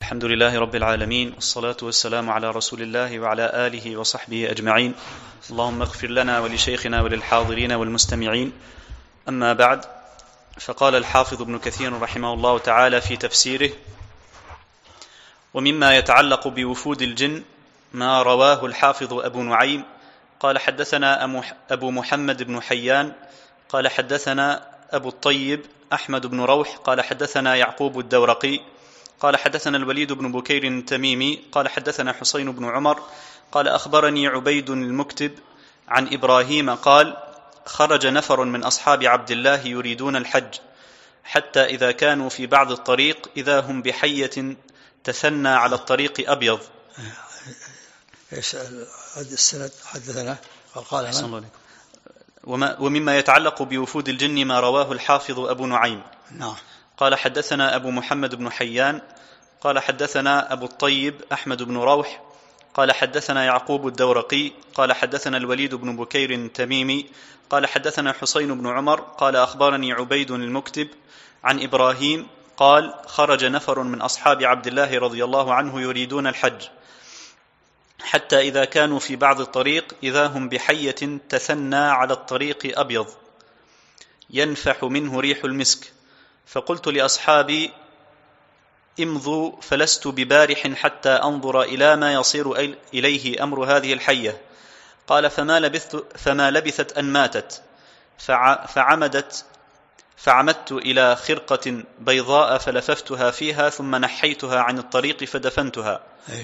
الحمد لله رب العالمين، والصلاة والسلام على رسول الله وعلى آله وصحبه أجمعين. اللهم اغفر لنا ولشيخنا وللحاضرين والمستمعين. أما بعد، فقال الحافظ ابن كثير رحمه الله تعالى في تفسيره: ومما يتعلق بوفود الجن ما رواه الحافظ أبو نعيم قال حدثنا أبو محمد بن حيان قال حدثنا أبو الطيب أحمد بن روح قال حدثنا يعقوب الدورقي قال حدثنا الوليد بن بكير التميمي قال حدثنا حسين بن عمر قال أخبرني عبيد المكتب عن إبراهيم قال: خرج نفر من أصحاب عبد الله يريدون الحج، حتى إذا كانوا في بعض الطريق إذا هم بحية تثنى على الطريق أبيض. ايش السند؟ حدثنا قال من؟ ومما يتعلق بوفود الجن ما رواه الحافظ أبو نعيم. نعم. قال حدثنا أبو محمد بن حيان قال حدثنا أبو الطيب أحمد بن روح قال حدثنا يعقوب الدورقي قال حدثنا الوليد بن بكير التميمي قال حدثنا حسين بن عمر قال أخبرني عبيد المكتب عن إبراهيم قال: خرج نفر من أصحاب عبد الله رضي الله عنه يريدون الحج، حتى إذا كانوا في بعض الطريق إذا هم بحية تثنى على الطريق أبيض ينفح منه ريح المسك، فقلت لأصحابي: امضوا فلست ببارح حتى أنظر إلى ما يصير إليه أمر هذه الحية. قال: فما لبثت أن ماتت، فعمدت إلى خرقة بيضاء فلففتها فيها ثم نحيتها عن الطريق فدفنتها.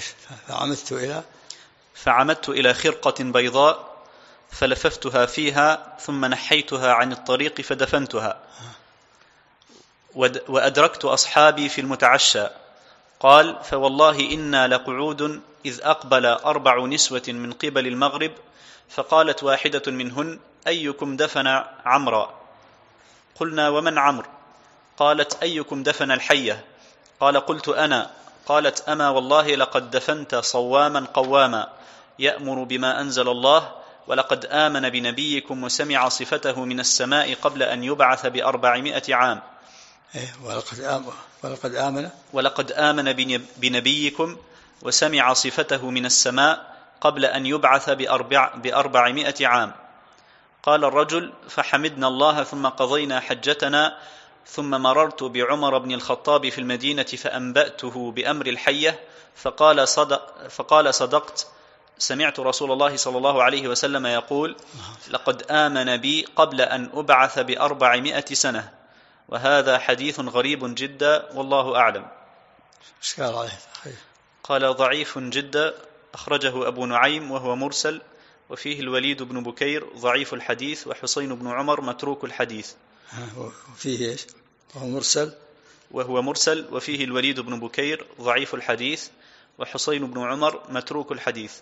فعمدت إلى خرقة بيضاء فلففتها فيها ثم نحيتها عن الطريق فدفنتها، وأدركت أصحابي في المتعشى. قال: فوالله إنا لقعود إذ أقبل 4 نسوة من قبل المغرب، فقالت واحدة منهن: أيكم دفن عمرا؟ قلنا: ومن عمرو؟ قالت: أيكم دفن الحية؟ قال: قلت: أنا. قالت: أما والله لقد دفنت صواما قواما يأمر بما أنزل الله، ولقد آمن بنبيكم وسمع صفته من السماء قبل أن يبعث ب400 عام. ولقد آمن بنبيكم وسمع صفته من السماء قبل أن يبعث ب400 عام. قال الرجل: فحمدنا الله ثم قضينا حجتنا، ثم مررت بعمر بن الخطاب في المدينة فأنبأته بأمر الحية، فقال: صدقت، سمعت رسول الله صلى الله عليه وسلم يقول: لقد آمن بي قبل أن أبعث ب400 سنة. وهذا حديث غريب جدا والله أعلم. قال: ضعيف جدا، أخرجه أبو نعيم وهو مرسل، وفيه الوليد بن بكير ضعيف الحديث، وحسين بن عمر متروك الحديث. وفيه إيش؟ وهو مرسل، وفيه الوليد بن بكير ضعيف الحديث، وحسين بن عمر متروك الحديث.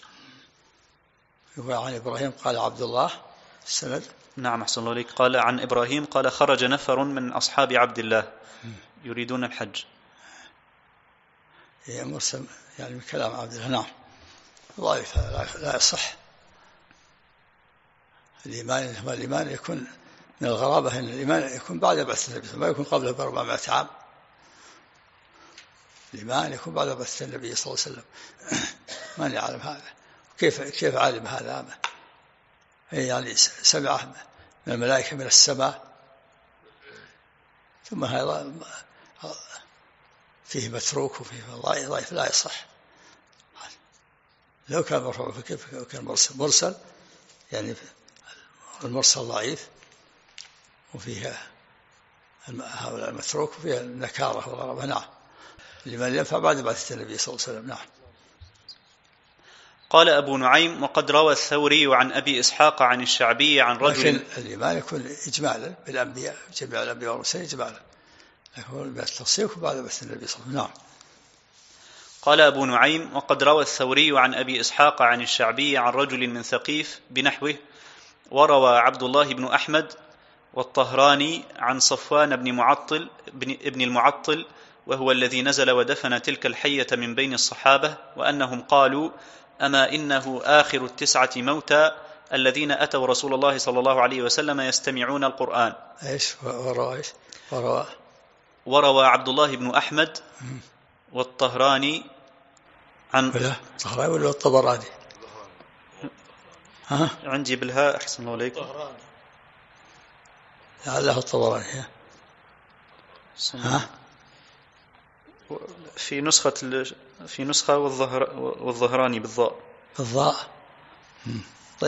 عن إبراهيم قال عبد الله السند. نعم، أحسن الله عليك. قال عن إبراهيم قال: خرج نفر من أصحاب عبد الله يريدون الحج. هي مرسل يعني من كلام عبد الله. نعم، ضعيف، لا يصح. الإيمان يكون من الغرابة أن الإيمان يكون بعد بعثة النبي، ما يكون قبله ب400 عام. الإيمان يكون بعد بعثة النبي صلى الله عليه وسلم. من يعلم هذا؟ كيف علم هذا؟ يعني سمعه من الملائكة من السماء، ثم هذا فيه متروك وفيه ضعيف، لا يصح. لو كان مرفوع فكيف كان مرسل؟ يعني المرسل ضعيف، وفيها هؤلاء المتروك، وفيها النكارة والغرابة. نعم، لمن ينفع بعد بعثة النبي صلى الله عليه وسلم. نعم. قال أبو نعيم: وقد روى الثوري عن أبي إسحاق عن الشعبي عن رجل. لكن الإيمان يكون إجمالا بالأنبياء، جميع الأنبياء والمرسلين إجمالا، لكن التصديق بعد بعثة النبي صلى الله عليه وسلم. نعم. قال أبو نعيم: وقد روى الثوري عن أبي إسحاق عن الشعبي عن رجل من ثقيف بنحوه، وروى عبد الله بن أحمد والطهراني عن صفوان بن المعطل وهو الذي نزل ودفن تلك الحية من بين الصحابة، وأنهم قالوا: أما إنه آخر 9 موتى الذين أتوا رسول الله صلى الله عليه وسلم يستمعون القرآن. وروى وروى عبد الله بن أحمد والطهراني عن الطهراني ولا الطبراني؟ عندي بالهاء أحسن الله عليكم. لعله الطبراني. في نسخة والظهراني بالضاء. طيب.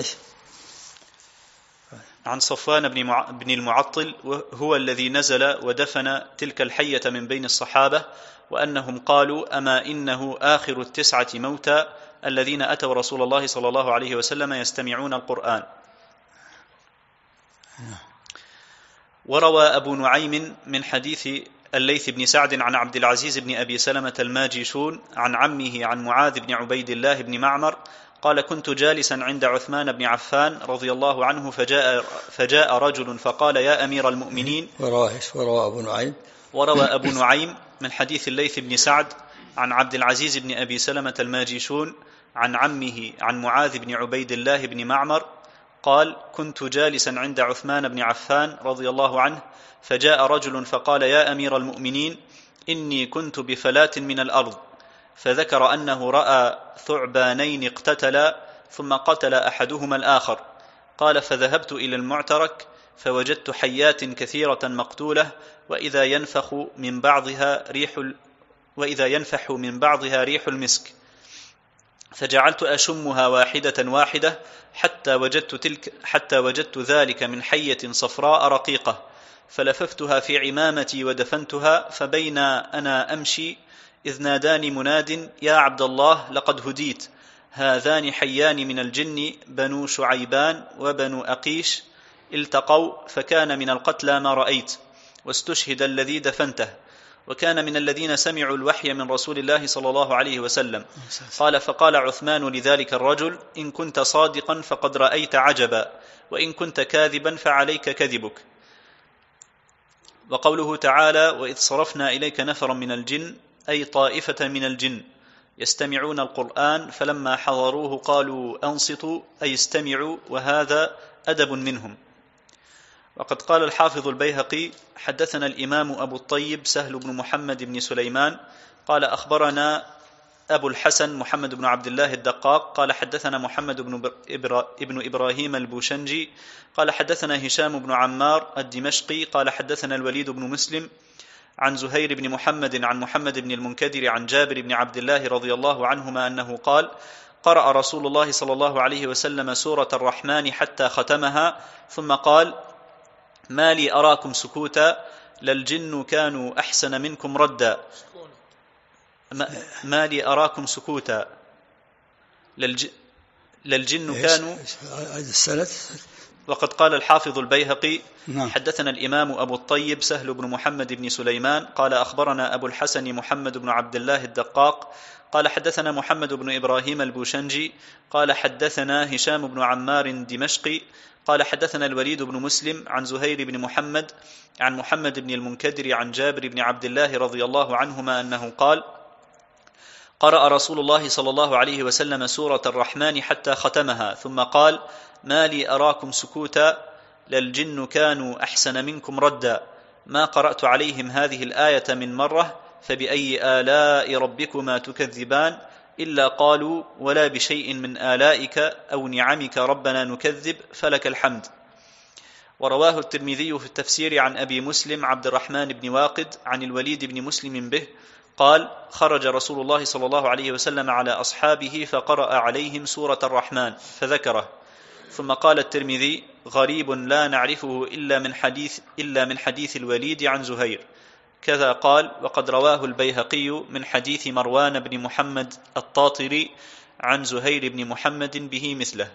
عن صفوان بن المعطل هو الذي نزل ودفن تلك الحية من بين الصحابة، وأنهم قالوا: أما إنه آخر 9 موتى الذين أتوا رسول الله صلى الله عليه وسلم يستمعون القرآن. وروى أبو نعيم من حديث الليث بن سعد عن عبد العزيز بن أبي سلمة الماجشون عن عمه عن معاذ بن عبيد الله بن معمر قال: كنت جالسا عند عثمان بن عفان رضي الله عنه فجاء رجل فقال: يا أمير المؤمنين. وروى أبو نعيم من حديث الليث بن سعد عن عبد العزيز بن أبي سلمة الماجشون عن عمه عن معاذ بن عبيد الله بن معمر قال: كنت جالسا عند عثمان بن عفان رضي الله عنه فجاء رجل فقال: يا أمير المؤمنين، إني كنت بفلاة من الأرض، فذكر أنه رأى ثعبانين اقتتلا ثم قتل أحدهما الآخر. قال: فذهبت إلى المعترك فوجدت حيات كثيرة مقتولة، وإذا ينفح من بعضها ريح المسك، فجعلت أشمها واحدة حتى وجدت ذلك من حية صفراء رقيقة، فلففتها في عمامتي ودفنتها، فبين أنا أمشي إذ ناداني مناد: يا عبد الله، لقد هديت، هذان حيان من الجن بنو شعيبان وبنو أقيش التقوا، فكان من القتلى ما رأيت، واستشهد الذي دفنته، وكان من الذين سمعوا الوحي من رسول الله صلى الله عليه وسلم. قال: فقال عثمان لذلك الرجل: إن كنت صادقا فقد رأيت عجبا، وإن كنت كاذبا فعليك كذبك. وقوله تعالى: وإذ صرفنا إليك نفرا من الجن، أي طائفة من الجن يستمعون القرآن، فلما حضروه قالوا أنصتوا، أي استمعوا، وهذا أدب منهم. وقد قال الحافظ البيهقي: حدثنا الإمام أبو الطيب سهل بن محمد بن سليمان قال: أخبرنا أبو الحسن محمد بن عبد الله الدقاق قال: حدثنا محمد بن إبراهيم البوشنجي قال: حدثنا هشام بن عمار الدمشقي قال: حدثنا الوليد بن مسلم عن زهير بن محمد عن محمد بن المنكدر عن جابر بن عبد الله رضي الله عنهما أنه قال: قرأ رسول الله صلى الله عليه وسلم سورة الرحمن حتى ختمها، ثم قال: ما لي أراكم سكوتا، للجن كانوا أحسن منكم ردا. ما لي أراكم سكوتا، للجن كانوا. وقد قال الحافظ البيهقي: حدثنا الإمام أبو الطيب سهل بن محمد بن سليمان قال: أخبرنا أبو الحسن محمد بن عبد الله الدقاق قال: حدثنا محمد بن إبراهيم البوشنجي قال: حدثنا هشام بن عمار دمشقي قال: حدثنا الوليد بن مسلم عن زهير بن محمد عن محمد بن المنكدر عن جابر بن عبد الله رضي الله عنهما أنه قال: قرأ رسول الله صلى الله عليه وسلم سورة الرحمن حتى ختمها، ثم قال: ما لي أراكم سكوتا، للجن كانوا أحسن منكم ردا، ما قرأت عليهم هذه الآية من مرة، فبأي آلاء ربكما تكذبان، إلا قالوا: ولا بشيء من آلائك أو نعمك ربنا نكذب، فلك الحمد. ورواه الترمذي في التفسير عن أبي مسلم عبد الرحمن بن واقد عن الوليد بن مسلم به قال: خرج رسول الله صلى الله عليه وسلم على أصحابه فقرأ عليهم سورة الرحمن فذكره. ثم قال الترمذي: غريب لا نعرفه إلا من حديث الوليد عن زهير. كذا قال: وقد رواه البيهقي من حديث مروان بن محمد الطاطري عن زهير بن محمد به مثله.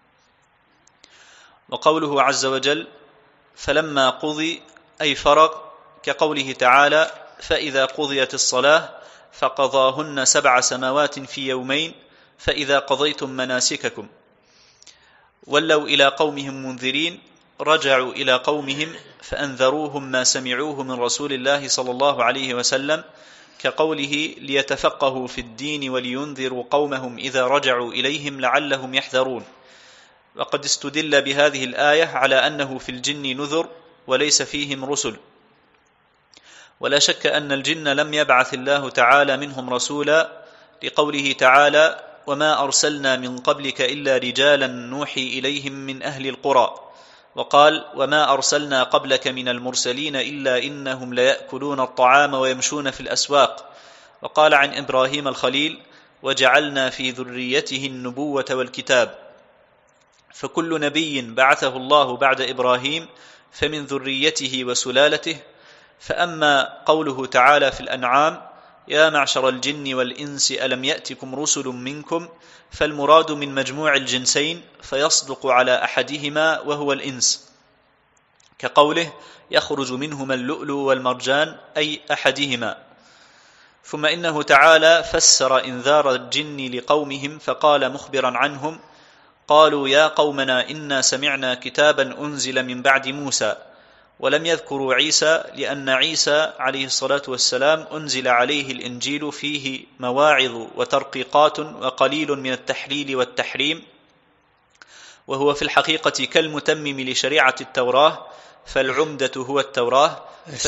وقوله عز وجل: فلما قضي أي فرغ، كقوله تعالى: فإذا قضيت الصلاة فقضاهن 7 سماوات في يومين، فإذا قضيتم مناسككم. ولوا إلى قومهم منذرين، رجعوا إلى قومهم فأنذروهم ما سمعوه من رسول الله صلى الله عليه وسلم، كقوله: ليتفقهوا في الدين ولينذروا قومهم إذا رجعوا إليهم لعلهم يحذرون. وقد استدل بهذه الآية على أنه في الجن نذر وليس فيهم رسل. ولا شك أن الجن لم يبعث الله تعالى منهم رسولا، لقوله تعالى: وما أرسلنا من قبلك إلا رجالا نوحي إليهم من أهل القرى. وقال: وما أرسلنا قبلك من المرسلين إلا إنهم ليأكلون الطعام ويمشون في الأسواق. وقال عن إبراهيم الخليل: وجعلنا في ذريته النبوة والكتاب. فكل نبي بعثه الله بعد إبراهيم فمن ذريته وسلالته. فأما قوله تعالى في الأنعام: يا معشر الجن والإنس ألم يأتكم رسل منكم، فالمراد من مجموع الجنسين، فيصدق على أحدهما وهو الإنس، كقوله: يخرج منهما اللؤلؤ والمرجان، أي أحدهما. ثم إنه تعالى فسر إنذار الجن لقومهم فقال مخبرا عنهم: قالوا يا قومنا إنا سمعنا كتابا أنزل من بعد موسى. ولم يذكروا عيسى، لأن عيسى عليه الصلاة والسلام أنزل عليه الإنجيل فيه مواعظ وترقيقات وقليل من التحليل والتحريم، وهو في الحقيقة كالمتمم لشريعة التوراة، فالعمدة هو التوراة.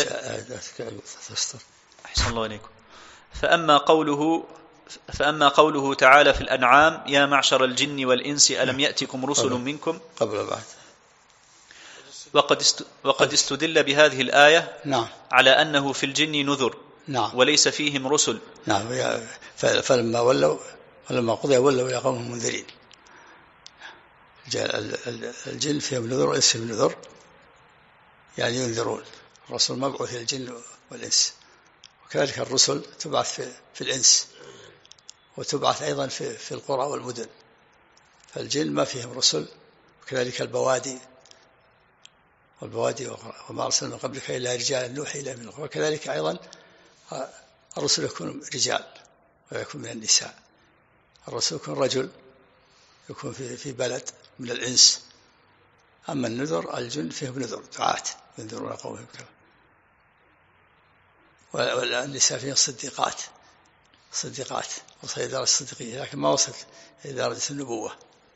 أحسن الله عليكم. فأما قوله تعالى في الأنعام: يا معشر الجن والإنس ألم يأتكم رسل منكم، قبل بعد. وقد استدل بهذه الآية نعم. على أنه في الجن نذر، نعم. وليس فيهم رسل. نعم. فلما قضي ولوا إلى قومهم منذرين. الجن فيهم نذر والإنس فيهم نذر، يعني ينذرون. الرسول مبعوث إلى الجن والإنس، وكذلك الرسل تبعث في الإنس، وتبعث أيضا في القرى والمدن. فالجن ما فيهم رسل، وكذلك البوادي وما أرسلنا من قبلك إلا رجالا نوحي إليهم من القرى. وكذلك أيضا الرسل يكون رجال ويكون من النساء. الرسول يكون رجل، يكون في بلد من الإنس. أما النذر الجن فيهم نذر، دعاة ينذرون قومهم. والنساء فيهم صديقات وصل إلى درجة الصديقية، لكن ما وصلت إلى درجة النبوة.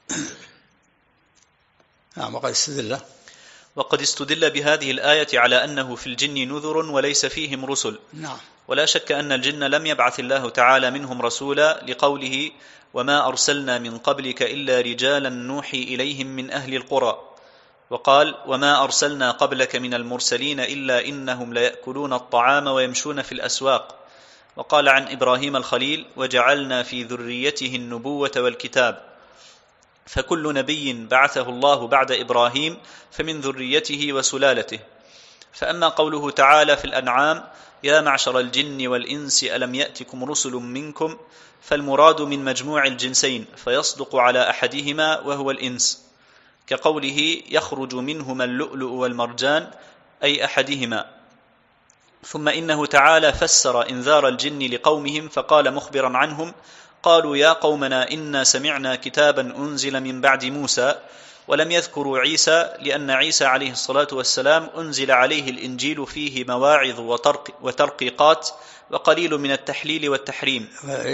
نعم. وقد استدل بهذه الآية على أنه في الجن نذر وليس فيهم رسل. نعم. ولا شك أن الجن لم يبعث الله تعالى منهم رسولا، لقوله: وما أرسلنا من قبلك إلا رجالا نوحي إليهم من أهل القرى. وقال: وما أرسلنا قبلك من المرسلين إلا إنهم ليأكلون الطعام ويمشون في الأسواق. وقال عن إبراهيم الخليل: وجعلنا في ذريته النبوة والكتاب. فكل نبي بعثه الله بعد إبراهيم فمن ذريته وسلالته. فأما قوله تعالى في الأنعام: يا معشر الجن والإنس ألم يأتكم رسل منكم، فالمراد من مجموع الجنسين، فيصدق على أحدهما وهو الإنس، كقوله: يخرج منهما اللؤلؤ والمرجان، أي أحدهما. ثم إنه تعالى فسر إنذار الجن لقومهم فقال مخبرا عنهم: قالوا يا قومنا إنا سمعنا كتابا أنزل من بعد موسى. ولم يذكروا عيسى، لأن عيسى عليه الصلاة والسلام أنزل عليه الإنجيل فيه مواعظ وترقيقات وقليل من التحليل والتحريم.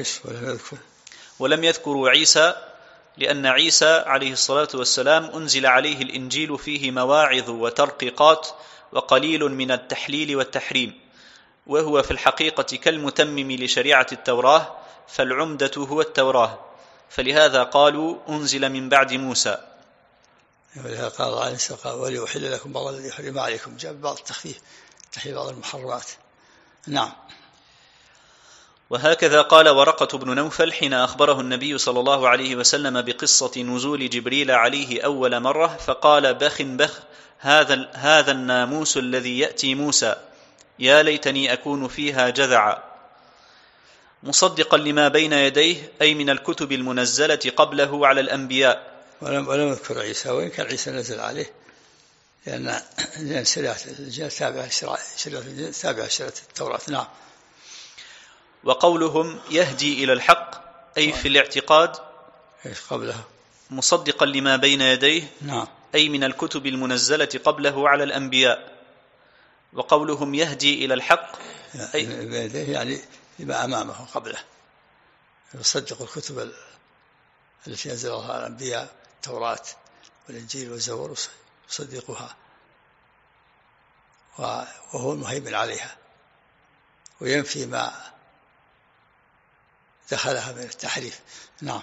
ولم يذكروا عيسى، لأن عيسى عليه الصلاة والسلام أنزل عليه الإنجيل فيه مواعظ وترقيقات وقليل من التحليل والتحريم، وهو في الحقيقة كالمتمم لشريعة التوراة، فالعمدة هو التوراة. فلهذا قالوا أنزل من بعد موسى. ولهذا قال عليه الصلاة: وليحل لكم بعض الذي حرم عليكم، جاء بعض التخفيف، تحليل بعض المحرمات. نعم. وهكذا قال ورقة بن نوفل حين أخبره النبي صلى الله عليه وسلم بقصة نزول جبريل عليه أول مرة، فقال: بخ بخ، هذا الناموس الذي يأتي موسى، يا ليتني أكون فيها جذعا. مصدقا لما بين يديه، أي من الكتب المنزلة قبله على الأنبياء. ولم يذكر عيسى، وإن كان عيسى نزل عليه، لأن شريعة الجن تابعة شريعة التوراة. نعم. وقولهم يهدي إلى الحق، أي في الاعتقاد قبلها، مصدقا لما بين يديه. نعم. أي من الكتب المنزلة قبله على الأنبياء. وقولهم يهدي إلى الحق، يعني لما أمامه قبله، يصدق الكتب التي نزلها على الأنبياء، التوراة والإنجيل والزبور، يصدقها، وهو المهيمن عليها، وينفي ما دخلها من التحريف. نعم.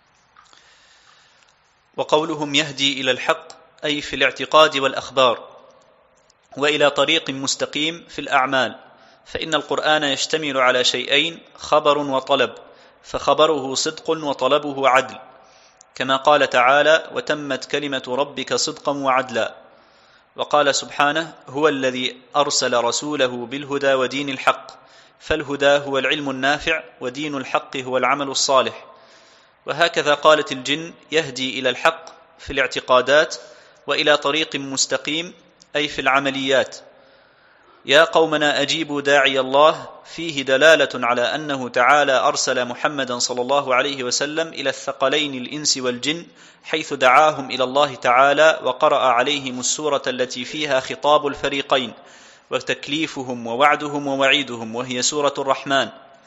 وقولهم يهدي إلى الحق أي في الاعتقاد والأخبار، وإلى طريق مستقيم في الأعمال، فإن القرآن يشتمل على شيئين: خبر وطلب، فخبره صدق وطلبه عدل، كما قال تعالى: وتمت كلمة ربك صدقا وعدلا. وقال سبحانه: هو الذي أرسل رسوله بالهدى ودين الحق، فالهدى هو العلم النافع، ودين الحق هو العمل الصالح. وهكذا قالت الجن يهدي إلى الحق في الاعتقادات، وإلى طريق مستقيم أي في العمليات. يا قومنا أجيبوا داعي الله فيه دلالة على أنه تعالى أرسل محمدا صلى الله عليه وسلم إلى الثقلين الإنس والجن، حيث دعاهم إلى الله تعالى وقرأ عليهم السورة التي فيها خطاب الفريقين وتكليفهم ووعدهم ووعيدهم، وهي سورة الرحمن.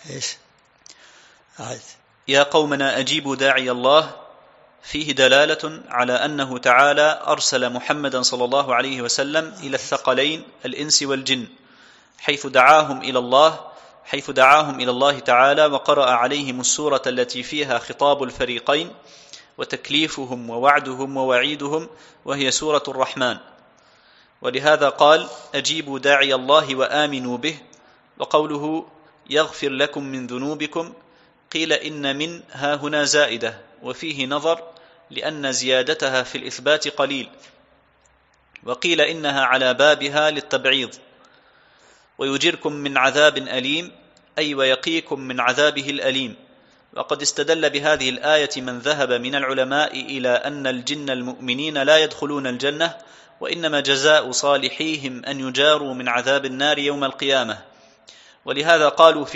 يا قومنا أجيبوا داعي الله فيه دلالة على أنه تعالى أرسل محمدا صلى الله عليه وسلم إلى الثقلين الإنس والجن، حيث دعاهم إلى الله تعالى وقرأ عليهم السورة التي فيها خطاب الفريقين وتكليفهم ووعدهم ووعيدهم، وهي سورة الرحمن. ولهذا قال: أجيبوا داعي الله وآمنوا به. وقوله يغفر لكم من ذنوبكم، قيل إن من ها هنا زائدة، وفيه نظر لأن زيادتها في الإثبات قليل، وقيل إنها على بابها للتبعيض. ويجركم من عذاب أليم أي ويقيكم من عذابه الأليم. وقد استدل بهذه الآية من ذهب من العلماء إلى أن الجن المؤمنين لا يدخلون الجنة، وإنما جزاء صالحيهم أن يجاروا من عذاب النار يوم القيامة. ولهذا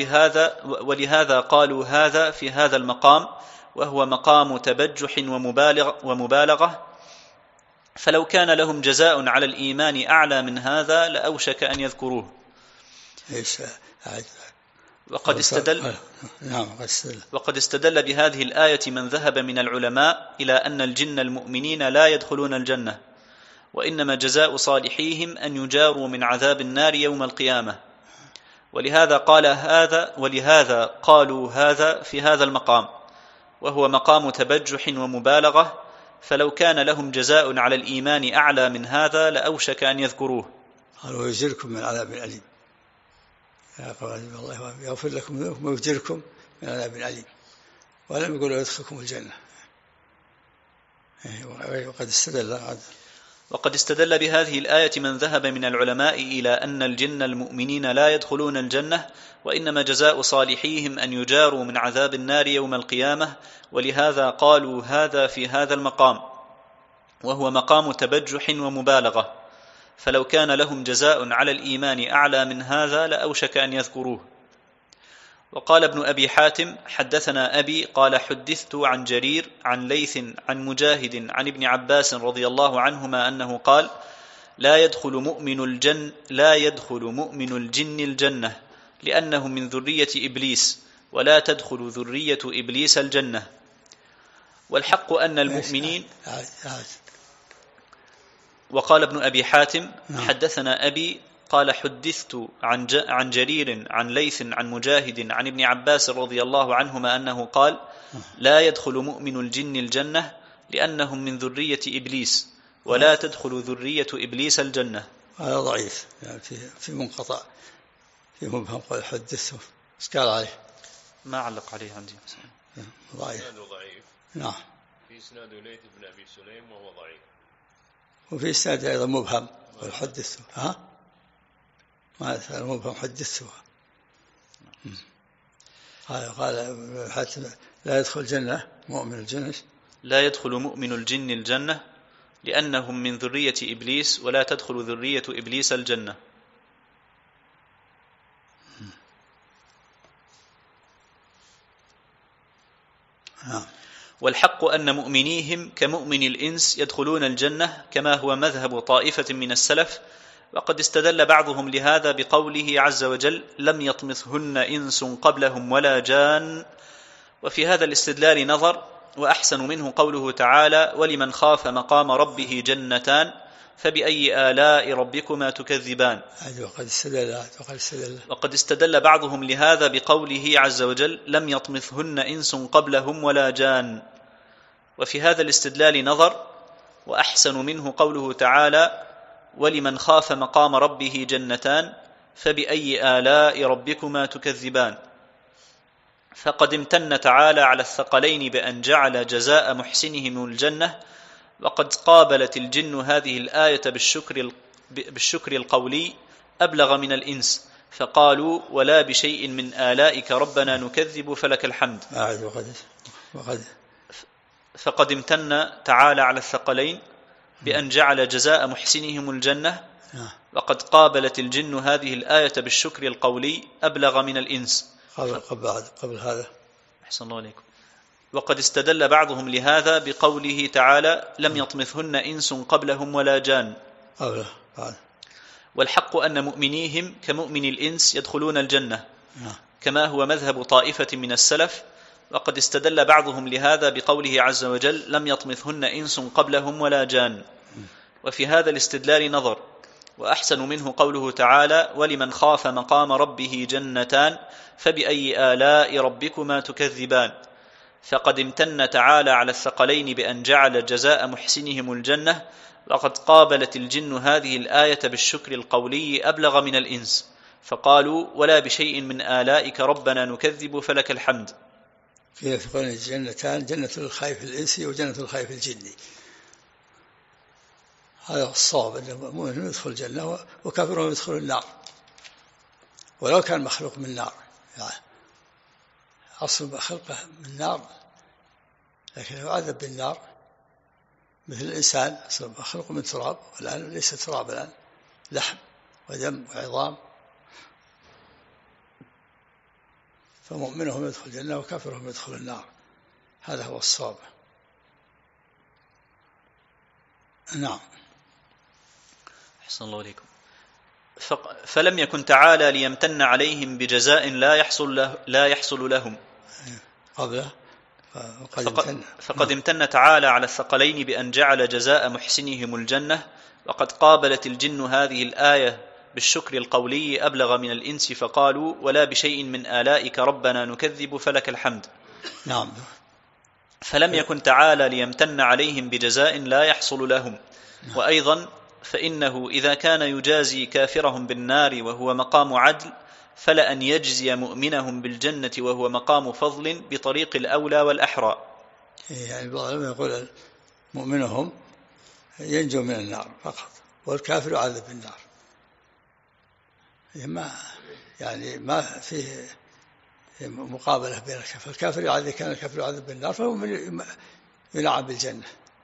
قالوا هذا في هذا المقام، وهو مقام تبجح ومبالغة. فلو كان لهم جزاء على الإيمان أعلى من هذا لأوشك أن يذكروه. وقد استدل بهذه الآية من ذهب من العلماء إلى أن الجن المؤمنين لا يدخلون الجنة، وإنما جزاء صالحيهم أن يجاروا من عذاب النار يوم القيامة. ولهذا قالوا هذا في هذا المقام، وهو مقام تبجح ومبالغة. فلو كان لهم جزاء على الإيمان أعلى من هذا لأوشك أن يذكروه. قالوا ويجركم من عذاب أليم، الله يغفر لكم ويجركم من عذاب أليم، ولم يقولوا يدخلكم الجنة. وقد استدل بهذه الآية من ذهب من العلماء إلى أن الجن المؤمنين لا يدخلون الجنة، وإنما جزاء صالحيهم أن يجاروا من عذاب النار يوم القيامة. ولهذا قالوا هذا في هذا المقام، وهو مقام تبجح ومبالغة. فلو كان لهم جزاء على الإيمان أعلى من هذا لأوشك أن يذكروه. وقال ابن أبي حاتم: حدثنا أبي قال حدثت عن جرير عن ليث عن مجاهد عن ابن عباس رضي الله عنهما أنه قال: لا يدخل مؤمن الجن الجنة، لأنه من ذرية إبليس، ولا تدخل ذرية إبليس الجنة. والحق أن المؤمنين. وقال ابن أبي حاتم: حدثنا أبي قال حدثت عن جرير عن ليث عن مجاهد عن ابن عباس رضي الله عنهما أنه قال: لا يدخل مؤمن الجن الجنة، لأنهم من ذرية إبليس، ولا تدخل ذرية إبليس الجنة. هذا ضعيف، يعني في منقطع، في مبهم. قال حدثته، ايش قال عليه؟ ما علق عليه عندي. ضعيف. نعم. في إسناد ليث بن أبي سليم وهو ضعيف. وفي إسناد أيضا مبهم. قال حدثته. ما المبهم حدثته. قال حتى لا يدخل الجنة مؤمن الجنة، لا يدخل مؤمن الجن الجنة، لأنهم من ذرية إبليس، ولا تدخل ذرية إبليس الجنة. والحق أن مؤمنيهم كمؤمن الإنس يدخلون الجنة، كما هو مذهب طائفة من السلف. وقد استدل بعضهم لهذا بقوله عز وجل: لم يطمثهن إنس قبلهم ولا جان. وفي هذا الاستدلال نظر، وأحسن منه قوله تعالى: ولمن خاف مقام ربه جنتان، فبأي آلاء ربكما تكذبان. وقد استدل بعضهم لهذا بقوله عز وجل لم يطمثهن إنس قبلهم ولا جان. وفي هذا الاستدلال نظر، وأحسن منه قوله تعالى ولمن خاف مقام ربه جنتان فبأي آلاء ربكما تكذبان. فقد امتن تعالى على الثقلين بأن جعل جزاء محسنهم الجنة، وقد قابلت الجن هذه الآية بالشكر القولي أبلغ من الإنس، فقالوا ولا بشيء من آلائك ربنا نكذب فلك الحمد. فقد امتن تعالى على الثقلين بأن جعل جزاء محسنهم الجنة، وقد قابلت الجن هذه الآية بالشكر القولي أبلغ من الإنس. قبل هذا أحسن الله عليكم. وقد استدل بعضهم لهذا بقوله تعالى لم يطمثهن إنس قبلهم ولا جان. والحق أن مؤمنيهم كمؤمن الإنس يدخلون الجنة، كما هو مذهب طائفة من السلف. وقد استدل بعضهم لهذا بقوله عز وجل لم يطمثهن إنس قبلهم ولا جان. وفي هذا الاستدلال نظر، وأحسن منه قوله تعالى ولمن خاف مقام ربه جنتان فبأي آلاء ربكما تكذبان. فقد امتن تعالى على الثقلين بأن جعل جزاء محسنهم الجنة، وقد قابلت الجن هذه الآية بالشكر القولي أبلغ من الإنس، فقالوا ولا بشيء من آلائك ربنا نكذب فلك الحمد. فيها ثقلين جنتان، جنة الخائف الإنسي وجنة الخائف الجني. هذا الصواب أن المؤمن يدخل الجنة وكافر يدخل النار ولو كان مخلوق من نار، يعني أصل خلقه من نار، لكن يعذب بالنار مثل الإنسان أصل خلقه من تراب، والآن ليس تراب، الآن لحم ودم وعظام. فمؤمنهم يدخل الجنة وكافرهم يدخل النار، هذا هو الصواب. نعم. أحسن الله عليكم. فلم يكن تعالى ليمتن عليهم بجزاء لا يحصل لهم قبله، فقد امتن تعالى على الثقلين بأن جعل جزاء محسنهم الجنة، وقد قابلت الجن هذه الآية بالشكر القولي أبلغ من الإنس، فقالوا ولا بشيء من آلائك ربنا نكذب فلك الحمد. نعم. فلم يكن تعالى ليمتن عليهم بجزاء لا يحصل لهم. وأيضا فإنه إذا كان يجازي كافرهم بالنار وهو مقام عدل، فلأن يجزي مؤمنهم بالجنة وهو مقام فضل بطريق الأولى والأحرى. يعني بعض العلماء يقول مؤمنهم ينجو من النار فقط، والكافر يعذب بالنار. ما فيه مقابلة بين الكافر. الكافر يعذب، كان الكافر يعذب بالنار فهو ينعم بالجنة.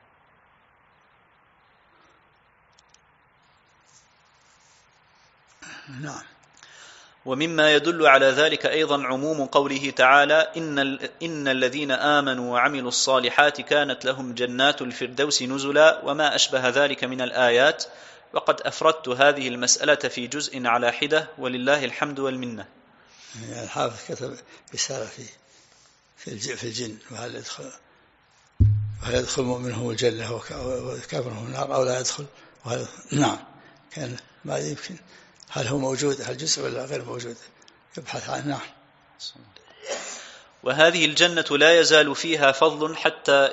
نعم. ومما يدل على ذلك أيضا عموم قوله تعالى إن الذين آمنوا وعملوا الصالحات كانت لهم جنات الفردوس نزلا وما أشبه ذلك من الآيات. وقد أفردت هذه المسألة في جزء على حدة ولله الحمد والمنة. يعني الحافظ كتب رسالة في الجن، وهل يدخل مؤمنهم الجنة وكافرهم النار أو لا يدخل. نعم، كان ما يمكن، هل هو موجود هل جزء ولا غير موجود، يبحث عنه. نعم. وهذه الجنة لا يزال فيها فضل حتى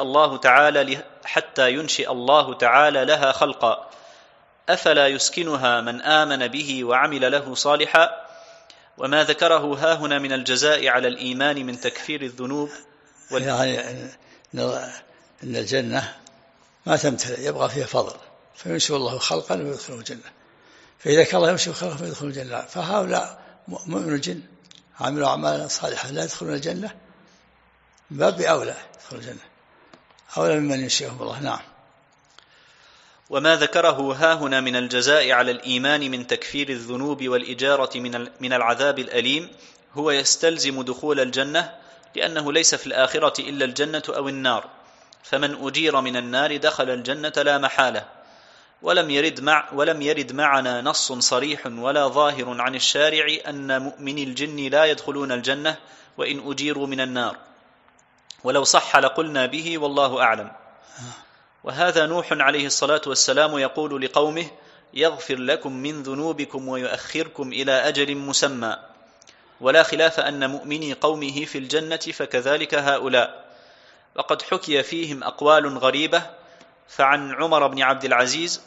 ينشئ الله تعالى لها خلقا. أفلا يسكنها من آمن به وعمل له صالحا. وما ذكره هاهنا من الجزاء على الإيمان من تكفير الذنوب يعني إن الجنة ما تمتلئ، يبغى فيها فضل، فينشئ الله خلقا ويدخله الجنة. فإذا كان الله يمشي خلقا فيدخل الجنة، فهؤلاء مؤمن الجن عملوا أعمالا صالحة لا يدخلون الجنة، باب أولى يدخلون الجنة، أولى ممن ينشئهم الله. نعم. وما ذكره هاهنا من الجزاء على الإيمان من تكفير الذنوب والإجارة من العذاب الأليم هو يستلزم دخول الجنة، لأنه ليس في الآخرة إلا الجنة أو النار، فمن أجير من النار دخل الجنة لا محالة. ولم يرد معنا نص صريح ولا ظاهر عن الشارع أن مؤمني الجن لا يدخلون الجنة وإن أجيروا من النار، ولو صح لقلنا به والله أعلم. وهذا نوح عليه الصلاة والسلام يقول لقومه: يغفر لكم من ذنوبكم ويؤخركم إلى أجل مسمى، ولا خلاف أن مؤمني قومه في الجنة فكذلك هؤلاء. وقد حكي فيهم أقوال غريبة، فعن عمر بن عبد العزيز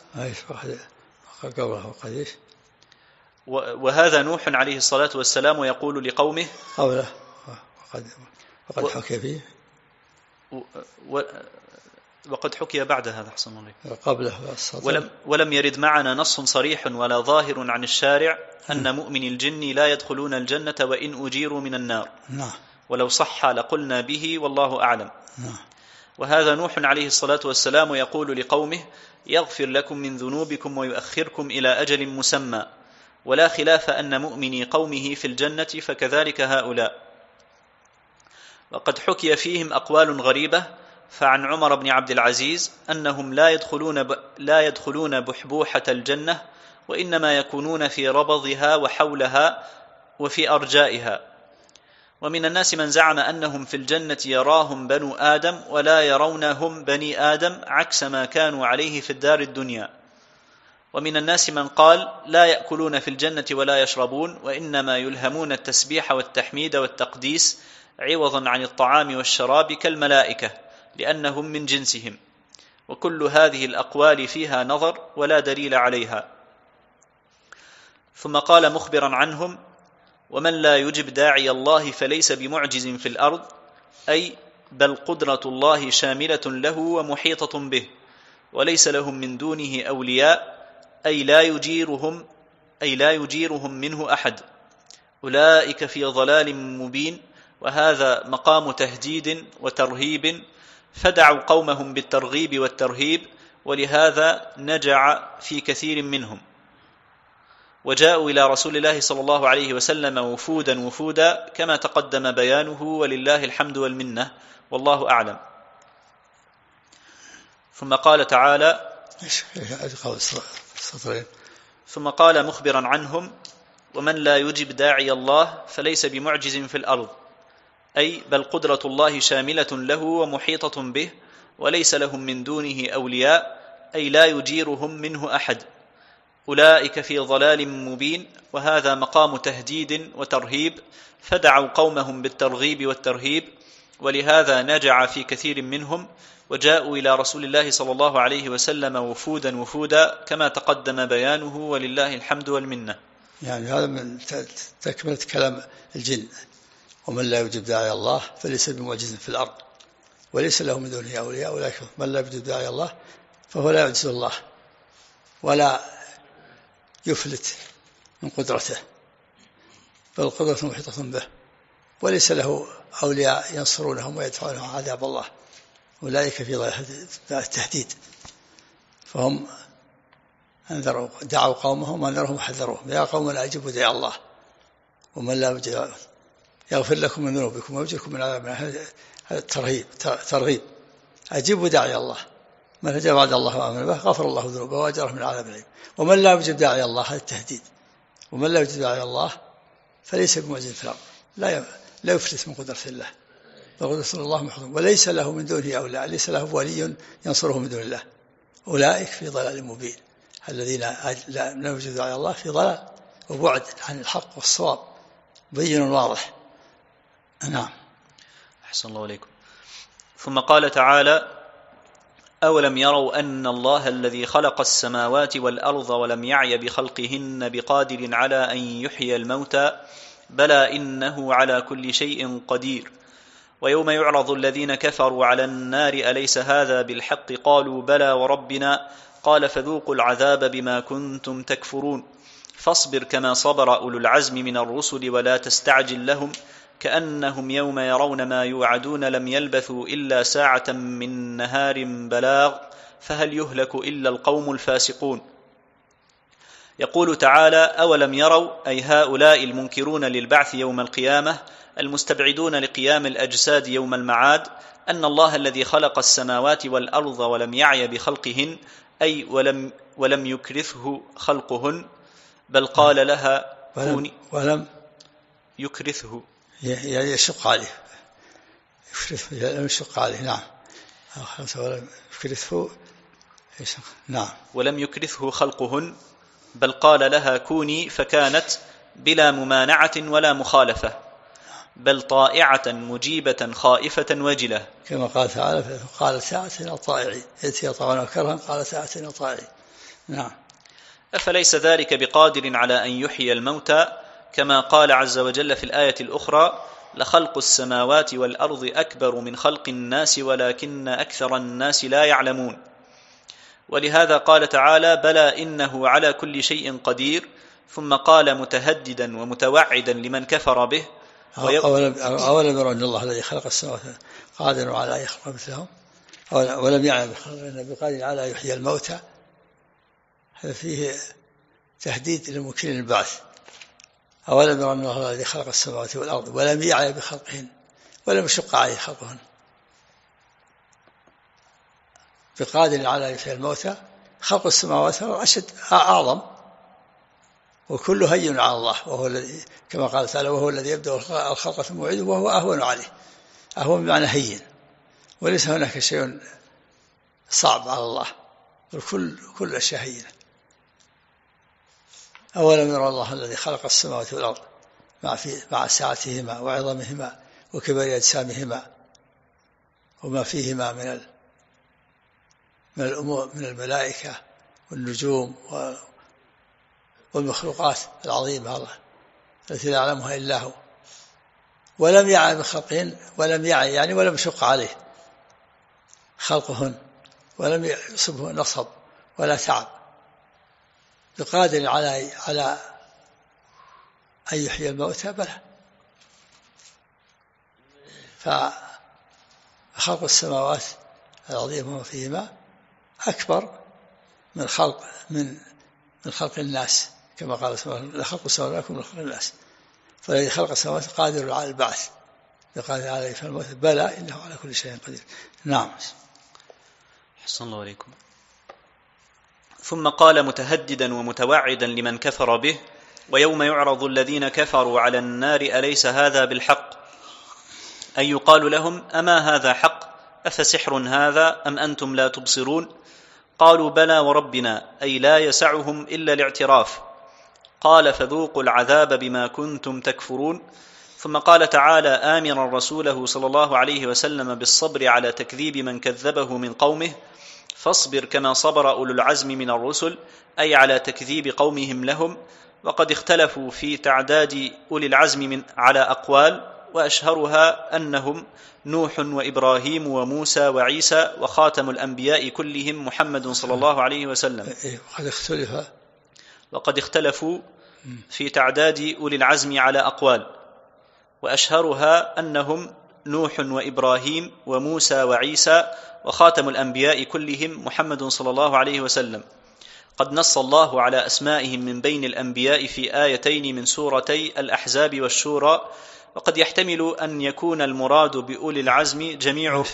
وهذا نوح عليه الصلاة والسلام يقول لقومه وقد حكي بعد هذا حسن الله قبله ولم يرد معنا نص صريح ولا ظاهر عن الشارع أن مؤمن الجن لا يدخلون الجنة وإن أجيروا من النار، ولو صح لقلنا به والله أعلم. وهذا نوح عليه الصلاة والسلام يقول لقومه: يغفر لكم من ذنوبكم ويؤخركم إلى أجل مسمى، ولا خلاف أن مؤمني قومه في الجنة فكذلك هؤلاء. وقد حكي فيهم أقوال غريبة، فعن عمر بن عبد العزيز أنهم لا يدخلون بحبوحة الجنة، وإنما يكونون في ربضها وحولها وفي أرجائها. ومن الناس من زعم أنهم في الجنة يراهم بنو آدم ولا يرونهم بني آدم، عكس ما كانوا عليه في الدار الدنيا. ومن الناس من قال لا يأكلون في الجنة ولا يشربون، وإنما يلهمون التسبيح والتحميد والتقديس عوضا عن الطعام والشراب كالملائكة، لأنهم من جنسهم. وكل هذه الأقوال فيها نظر ولا دليل عليها. ثم قال مخبرا عنهم: ومن لا يجب داعي الله فليس بمعجز في الأرض، أي بل قدرة الله شاملة له ومحيطة به، وليس لهم من دونه أولياء، أي لا يجيرهم منه أحد. أولئك في ضلال مبين. وهذا مقام تهديد وترهيب، فدعوا قومهم بالترغيب والترهيب، ولهذا نجع في كثير منهم. وجاءوا إلى رسول الله صلى الله عليه وسلم وفودا كما تقدم بيانه، ولله الحمد والمنة، والله أعلم. ثم قال تعالى: ثم قال مخبرا عنهم: ومن لا يجب داعي الله فليس بمعجز في الأرض، أي بل قدرة الله شاملة له ومحيطة به، وليس لهم من دونه أولياء، أي لا يجيرهم منه أحد. أولئك في ضلال مبين. وهذا مقام تهديد وترهيب، فدعوا قومهم بالترغيب والترهيب، ولهذا نجع في كثير منهم. وجاءوا إلى رسول الله صلى الله عليه وسلم وفودا كما تقدم بيانه، ولله الحمد والمنة. يعني هذا من تكملة كلام الجن: ومن لا يجب داعي الله فليس بمعجز في الأرض، وليس له من دونه أولياء. ولكن من لا يجب داعي الله فهو لا يعجز الله ولا يفلت من قدرته، بل قدرته محيطة به، وليس له أولياء ينصرونهم ويدفعونهم عذاب الله. أولئك في ضلال التهديد. فهم أنذروا دعوا قومهم وأنذرهم وحذروهم: يا قوم لا أجيبوا داعي الله، ومن لا يغفر لكم من ذنوبكم ويجركم من عذاب. هذا ترغيب. أجيبوا داعي الله، من أجاب بعد الله وآمن به غفر الله ذنوبه وأجره من عذاب أليم. ومن لا يجب داعي الله، هذا التهديد. ومن لا يجب داعي الله فليس بمعجز في الأرض، لا يفلت من قدرة الله، فقدرة الله محيطة، وليس له من دونه أولياء، ليس له ولي ينصره من دون الله. أولئك في ضلال مبين. الذين لا يوجد داعي الله في ضلال وبعد عن الحق والصواب بين واضح. نعم. أحسن الله عليكم. ثم قال تعالى: أولم يروا أن الله الذي خلق السماوات والأرض ولم يعي بخلقهن بقادر على أن يحيي الموتى، بلى إنه على كل شيء قدير. ويوم يعرض الذين كفروا على النار أليس هذا بالحق؟ قالوا بلى وربنا، قال فذوقوا العذاب بما كنتم تكفرون. فاصبر كما صبر أولو العزم من الرسل ولا تستعجل لهم، كأنهم يوم يرون ما يوعدون لم يلبثوا إلا ساعة من نهار بلاغ، فهل يهلك إلا القوم الفاسقون. يقول تعالى: أولم يروا، أي هؤلاء المنكرون للبعث يوم القيامة المستبعدون لقيام الأجساد يوم المعاد، أن الله الذي خلق السماوات والأرض ولم يعي بخلقهن، أي ولم يكرثه خلقهن، بل قال لها كوني، ولم يكرثه يعني يشق عليه، يشق عليه. نعم. يكرثه. نعم. ولم يكرثه خلقهن، بل قال لها كوني فكانت بلا ممانعة ولا مخالفة، بل طائعة مجيبة خائفة وجلة، كما قال تعالى قالت أتنا طائعين إذ طوعا وكرها قالت أتنا طائعين. نعم. أفليس ذلك بقادر على أن يحيي الموتى، كما قال عز وجل في الآية الأخرى لخلق السماوات والأرض أكبر من خلق الناس ولكن أكثر الناس لا يعلمون. ولهذا قال تعالى بلى إنه على كل شيء قدير، ثم قال متهددا ومتوعدا لمن كفر به أولم يروا أن الله الذي خلق السماوات قادر على أن يخلق مثلهم ولم يعلم بقادر على أن يحيي الموتى. هذا فيه تهديد لممكن البعث. أولم يروا أن الله الذي خلق السماوات والأرض ولم يعلم بخلقهن ولم يشق عليه خلقهن بقادر على أن يحيي الموتى. خلق السماوات والأرض أشد أعظم، وكل هين على الله، وهو الذي كما قال تعالى وهو الذي يبدأ الخلق ثم يعيده وهو أهون عليه. أهون بمعنى هين، وليس هناك شيء صعب على الله، كل الأشياء هينة. أولم يرى الله الذي خلق السماوات والأرض مع سعتهما وعظمهما وكبر أجسامهما وما فيهما من الأمور من الملائكة والنجوم والمخلوقات العظيمة الله التي لا يعلمها إلا هو، ولم يعلم بخلقهن، ولم يعني ولم يشق عليه خلقهن، ولم يصبه نصب ولا تعب، بقادر على أن يحيي الموتى بلى. فخلق السماوات العظيم وما فيهما أكبر من خلق الناس، كما قال لخلق السماوات من خلق الناس. فالذي خلق السماوات قادر على البعث، بقادر على يحيي الموتى بلى إنه على كل شيء قدير. نعم. حسن الله عليكم. ثم قال متهددا ومتوعدا لمن كفر به ويوم يعرض الذين كفروا على النار أليس هذا بالحق، أي يقال لهم أما هذا حق أفسحر هذا أم أنتم لا تبصرون؟ قالوا بلى وربنا، أي لا يسعهم إلا الاعتراف. قال فذوقوا العذاب بما كنتم تكفرون. ثم قال تعالى آمرا رسوله صلى الله عليه وسلم بالصبر على تكذيب من كذبه من قومه، فاصبر كما صبر أولو العزم من الرسل، أي على تكذيب قومهم لهم. وقد اختلفوا في تعداد أولي العزم على أقوال، وأشهرها أنهم نوح وإبراهيم وموسى وعيسى وخاتم الأنبياء كلهم محمد صلى الله عليه وسلم. وقد اختلفوا في تعداد أولي العزم على أقوال، وأشهرها أنهم نوح وإبراهيم وموسى وعيسى وخاتم الأنبياء كلهم محمد صلى الله عليه وسلم. قد نص الله على أسمائهم من بين الأنبياء في آيتين من سورتي الأحزاب والشورى، وقد يحتمل أن يكون المراد بأولي العزم جميع.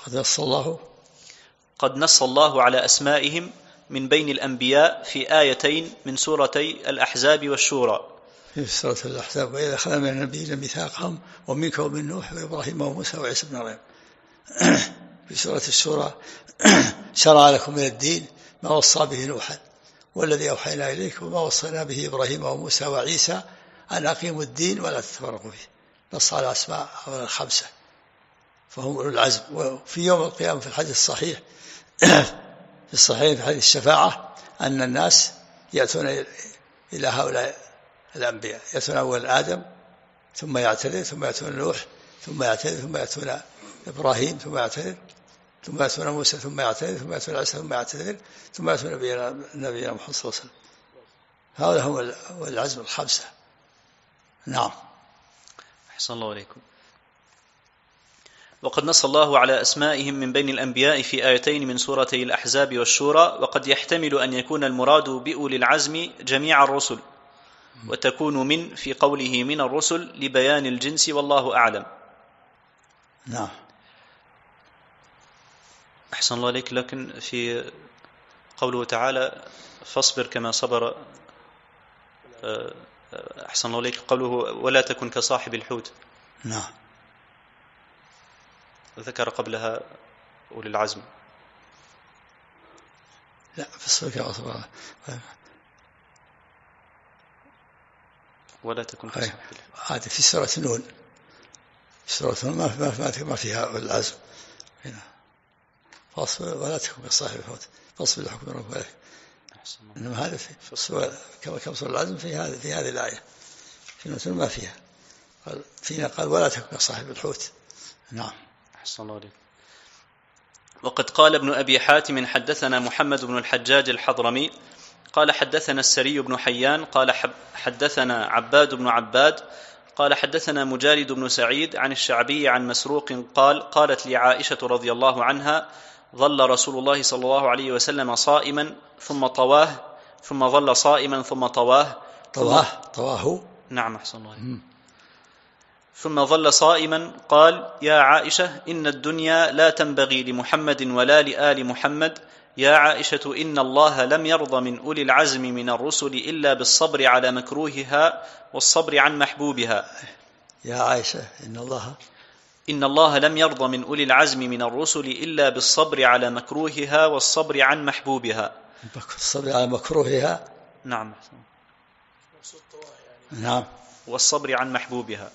قد نص الله على أسمائهم من بين الأنبياء في آيتين من سورتي الأحزاب والشورى. في سورة الأحزاب وإذا أخذنا من النبيين ميثاقهم ومنك ومن نوح وإبراهيم وموسى وعيسى بن مريم. في سورة الشورى شرع لكم من الدين ما وصى به نوحا والذي أوحينا إليك وما وصينا به إبراهيم وموسى وعيسى أن أقيموا الدين ولا تتفرقوا فيه. نص على أسماء الخمسة فهم أولو العزم. وفي يوم القيامة في الحديث الصحيح في الصحيح في حديث الشفاعة أن الناس يأتون إلى هؤلاء الأنبياء، يأتون أول آدم ثم يعتذر، ثم يأتون نوح ثم يعتذر، ثم يأتون إبراهيم ثم يعتذر، ثم يأتون موسى ثم يعتذر، ثم يأتون عيسى ثم يعتذر، ثم يأتون نبينا محمد صلى الله عليه وسلم. هذا هو العزم الخمسة. نعم. أحسن الله عليكم. وقد نص الله على أسمائهم من بين الأنبياء في آيتين من سورتي الأحزاب والشورى، وقد يحتمل أن يكون المراد بأولي العزم جميع الرسل، وتكون من في قوله من الرسل لبيان الجنس، والله أعلم. نعم. أحسن الله عليك. لكن في قوله تعالى فاصبر كما صبر، أحسن الله عليك، قوله ولا تكن كصاحب الحوت. نعم. ذكر قبلها أولي العزم. لا فاصبر كما صبر ولا تكن كصاحب هذه في سورة نون. في سورة نون ما فيها العزم هنا. فاصبر ولا تكن كصاحب الحوت فاصبر لحكم ربك. إنما هذا في سورة كما صور العزم في هذه الآية. في نون ما فيها. فينا قال ولا تكن كصاحب الحوت. نعم. أحسن الله عليك. وقد قال ابن أبي حاتم حدثنا محمد بن الحجاج الحضرمي قال حدثنا السري بن حيان قال حدثنا عباد بن عباد قال حدثنا مجالد بن سعيد عن الشعبي عن مسروق قال قالت لي عائشة رضي الله عنها ظل رسول الله صلى الله عليه وسلم صائما ثم طواه ثم ظل صائما ثم طواه نعم أحسن الله. ثم ظل صائما قال يا عائشة إن الدنيا لا تنبغي لمحمد ولا لآل محمد. يا عائشة إن الله لم يرض من أولي العزم من الرسل إلا بالصبر على مكروهها والصبر عن محبوبها. يا عائشة إن الله لم يرض من أولي العزم من الرسل إلا بالصبر على مكروهها والصبر عن محبوبها. الصبر على مكروهها نعم. نعم. والصبر عن محبوبها.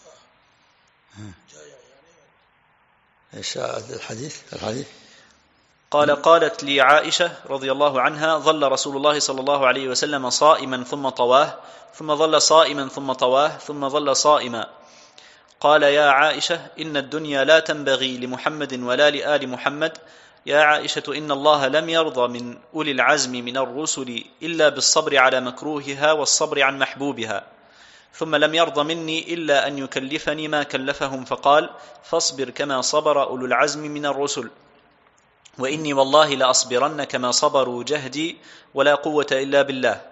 ايش الحديث قال قالت لي عائشة رضي الله عنها ظل رسول الله صلى الله عليه وسلم صائما ثم طواه ثم ظل صائما ثم طواه ثم ظل صائما. قال يا عائشة إن الدنيا لا تنبغي لمحمد ولا لآل محمد. يا عائشة إن الله لم يرضى من أولي العزم من الرسل إلا بالصبر على مكروهها والصبر عن محبوبها. ثم لم يرض مني إلا أن يكلفني ما كلفهم فقال فاصبر كما صبر أولو العزم من الرسل وإني والله لأصبرن كما صبروا جهدي ولا قوة إلا بالله.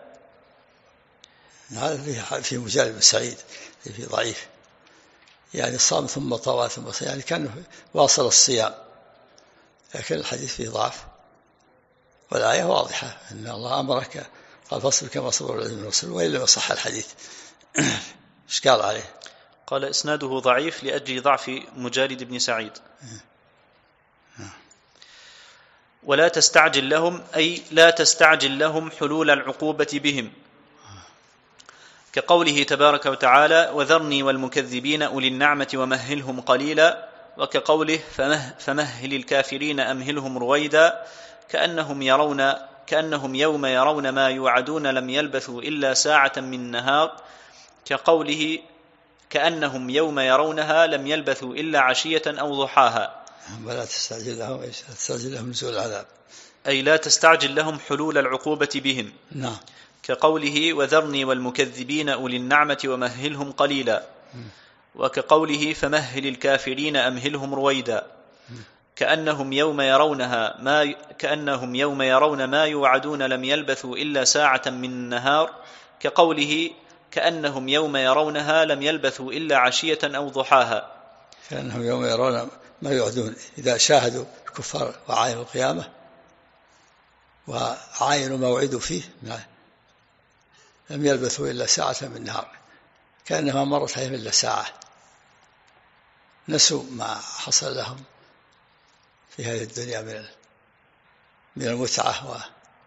هذا في مجالد بن سعيد في ضعيف يعني صام ثم طوى ثم صيام يعني كان واصل الصيام لكن الحديث فيه ضعف والآية واضحة إن الله أمرك قال فاصبر كما صبر أولو العزم من الرسل وإلا ما صح الحديث. ايش قال عليه؟ قال إسناده ضعيف لأجل ضعف مجالد بن سعيد. ولا تستعجل لهم أي لا تستعجل لهم حلول العقوبة بهم كقوله تبارك وتعالى وذرني والمكذبين أولي النعمة ومهلهم قليلا وكقوله فمهل الكافرين أمهلهم رويدا كأنهم يوم يرون ما يوعدون لم يلبثوا إلا ساعة من نهار كقوله كأنهم يوم يرونها لم يلبثوا إلا عشية أو ضحاها. ولا تستعجل لهم نزول العذاب أي لا تستعجل لهم حلول العقوبة بهم. نعم. كقوله وذرني والمكذبين أولي النعمة ومهلهم قليلا وكقوله فمهل الكافرين أمهلهم رويدا كأنهم يوم يرون ما يوعدون لم يلبثوا إلا ساعة من النهار كقوله كأنهم يوم يرونها لم يلبثوا إلا عشية أو ضحاها. كأنهم يوم يرون ما يوعدون إذا شاهدوا الكفار وعاينوا القيامة وعاينوا ما وعدوا فيه لم يلبثوا إلا ساعة من النهار كأنما مرت عليهم إلا ساعة نسوا ما حصل لهم في هذه الدنيا من المتعة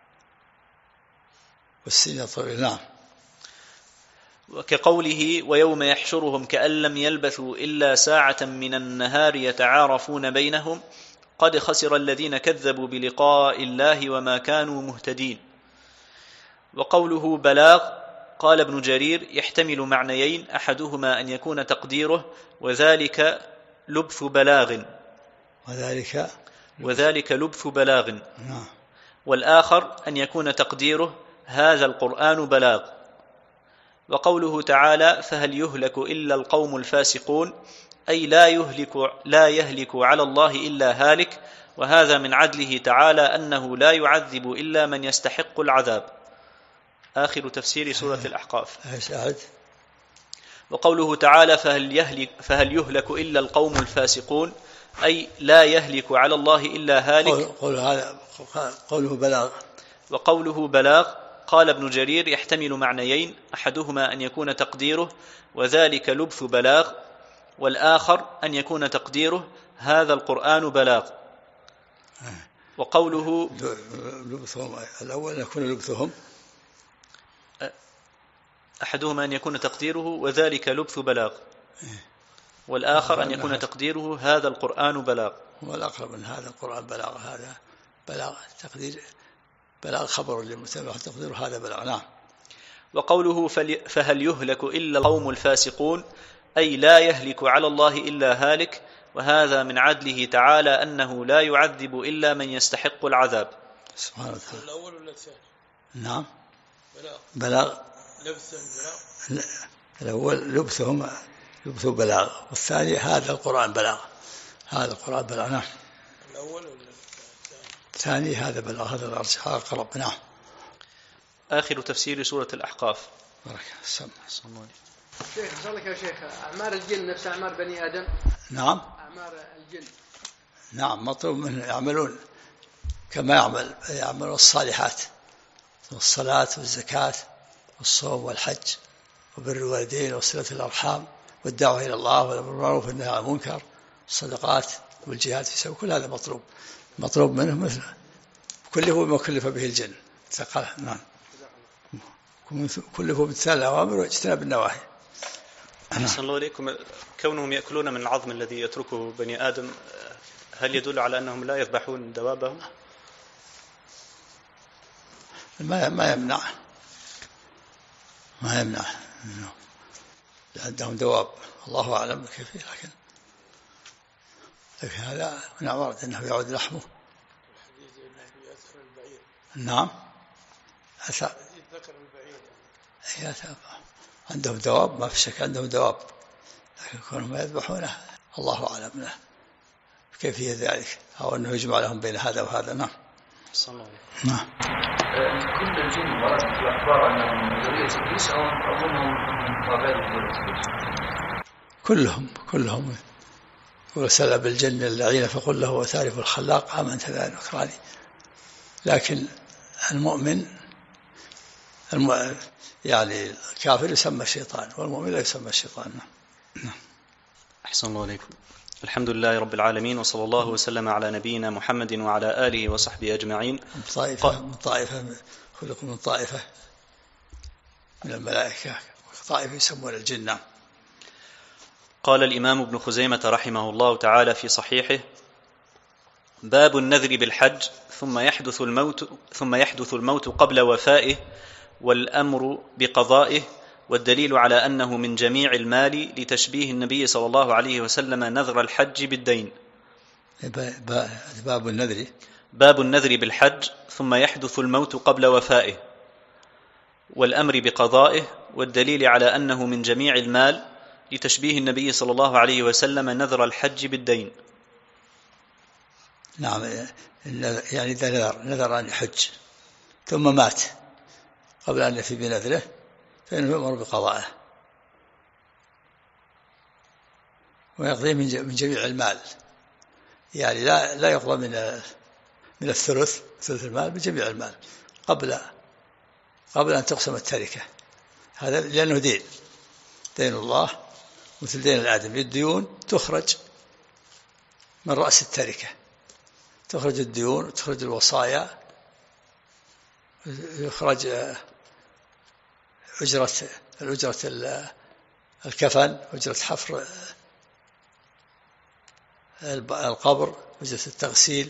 والسنين الطويلة. نعم. وكقوله ويوم يحشرهم كأن لم يلبثوا إلا ساعة من النهار يتعارفون بينهم قد خسر الذين كذبوا بلقاء الله وما كانوا مهتدين. وقوله بلاغ قال ابن جرير يحتمل معنيين أحدهما أن يكون تقديره وذلك لبث بلاغ لبث بلاغ والآخر أن يكون تقديره هذا القرآن بلاغ. وقوله تعالى فهل يهلك إلا القوم الفاسقون أي لا يهلك على الله إلا هالك وهذا من عدله تعالى أنه لا يعذب إلا من يستحق العذاب. آخر تفسير سورة الأحقاف. وقوله تعالى فهل يهلك إلا القوم الفاسقون أي لا يهلك على الله إلا هالك. قوله بلاغ. وقوله بلاغ قال ابن جرير يحتمل معنيين أحدهما أن يكون تقديره وذلك لبث بلاغ والآخر أن يكون تقديره هذا القرآن بلاغ. وقوله لبثهم الأول يكون لبثهم أحدهما أن يكون تقديره وذلك لبث بلاغ، والآخر أن يكون تقديره هذا القرآن بلاغ. والأقرب من هذا القرآن بلاغ، هذا بلاغ تقدير بلاغ خبر للمتبع تقدير هذا بلاغ. نعم. وقوله فهل يهلك إلا القوم الفاسقون، أي لا يهلك على الله إلا هالك، وهذا من عدله تعالى أنه لا يعذب إلا من يستحق العذاب. سبحانه وتعالى. الأول ولا الثاني؟ نعم. بلاغ. لبث بلاغ. الأول لبثهم لبث بلاغ، والثاني هذا القرآن بلاغ. هذا القرآن بلاغ. نعم. الأول ولا الثاني هذا بلاغ، هذا الأرجح أقرب. نعم. آخر تفسير سورة الأحقاف. بارك السلام. شيخ صلك يا شيخ، أعمار الجن نفس أعمار بني آدم؟ نعم. أعمار الجن نعم، مطلوب منهم يعملون كما يعمل الصالحات، والصلاة والزكاة والصوم والحج وبر الوالدين وصلة الأرحام والدعوة إلى الله والأمر بالمعروف والنهي عن المنكر والصدقات والجهاد في سبيل، كل هذا مطلوب منهم مثل كله ما كلف به الجن. نعم. كله بامتثال الأوامر واجتناب النواهي. أحسن الله إليكم. كونهم يأكلون من العظم الذي يتركه بني آدم، هل يدل على أنهم لا يذبحون دوابهم؟ ما يمنع عندهم دواب، الله أعلم كيف، لكن هذا من ورد أنه يعود لحمه. نعم. عندهم دواب، ما في شك عندهم دواب، لكن كونهم ما يذبحونه الله أعلم له كيفية ذلك، أو أنه يجمع لهم بين هذا وهذا. نعم. نعم. كل الجن ورد في الأخبار أنهم من ذرية إبليس أو أظنهم من قبائل ذرية إبليس؟ كلهم ورسل بالجن اللعين فقل له وتعرف الخلاق آمنت ذلك نكراني. لكن المؤمن يعني الكافر يسمى الشيطان، والمؤمن لا يسمى الشيطان. نعم. أحسن الله عليكم. الحمد لله رب العالمين، وصلى الله وسلم على نبينا محمد وعلى آله وصحبه أجمعين. من طائفة خلقوا من طائفة من الملائكة، طائفة يسمون الجن. قال الإمام ابن خزيمة رحمه الله تعالى في صحيحه: باب النذر بالحج ثم يحدث الموت قبل وفائه، والأمر بقضائه، والدليل على أنه من جميع المال، لتشبيه النبي صلى الله عليه وسلم نذر الحج بالدين. باب النذر بالحج ثم يحدث الموت قبل وفائه، والأمر بقضائه، والدليل على أنه من جميع المال، لتشبيه النبي صلى الله عليه وسلم نذر الحج بالدين. نعم، يعني إذا نذر أن يحج ثم مات قبل أن يفي بنذره فإنه يؤمر بقضائه، ويقضيه من جميع المال، يعني لا يقضى من الثلث المال، من جميع المال قبل أن تقسم التركة. هذا لأنه دين الله مثل دين الآدمي. الديون تخرج من رأس التركة، تخرج الديون وتخرج الوصايا، يخرج الأجرة الكفن، أجرة حفر القبر، أجرة التغسيل،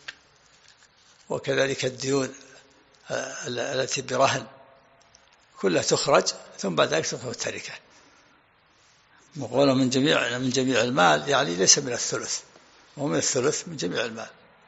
وكذلك الديون التي برهن، كلها تخرج ثم بعد ذلك تقسم التركة. مقولة من جميع المال، يعني ليس من الثلث، وهو من الثلث من جميع المال.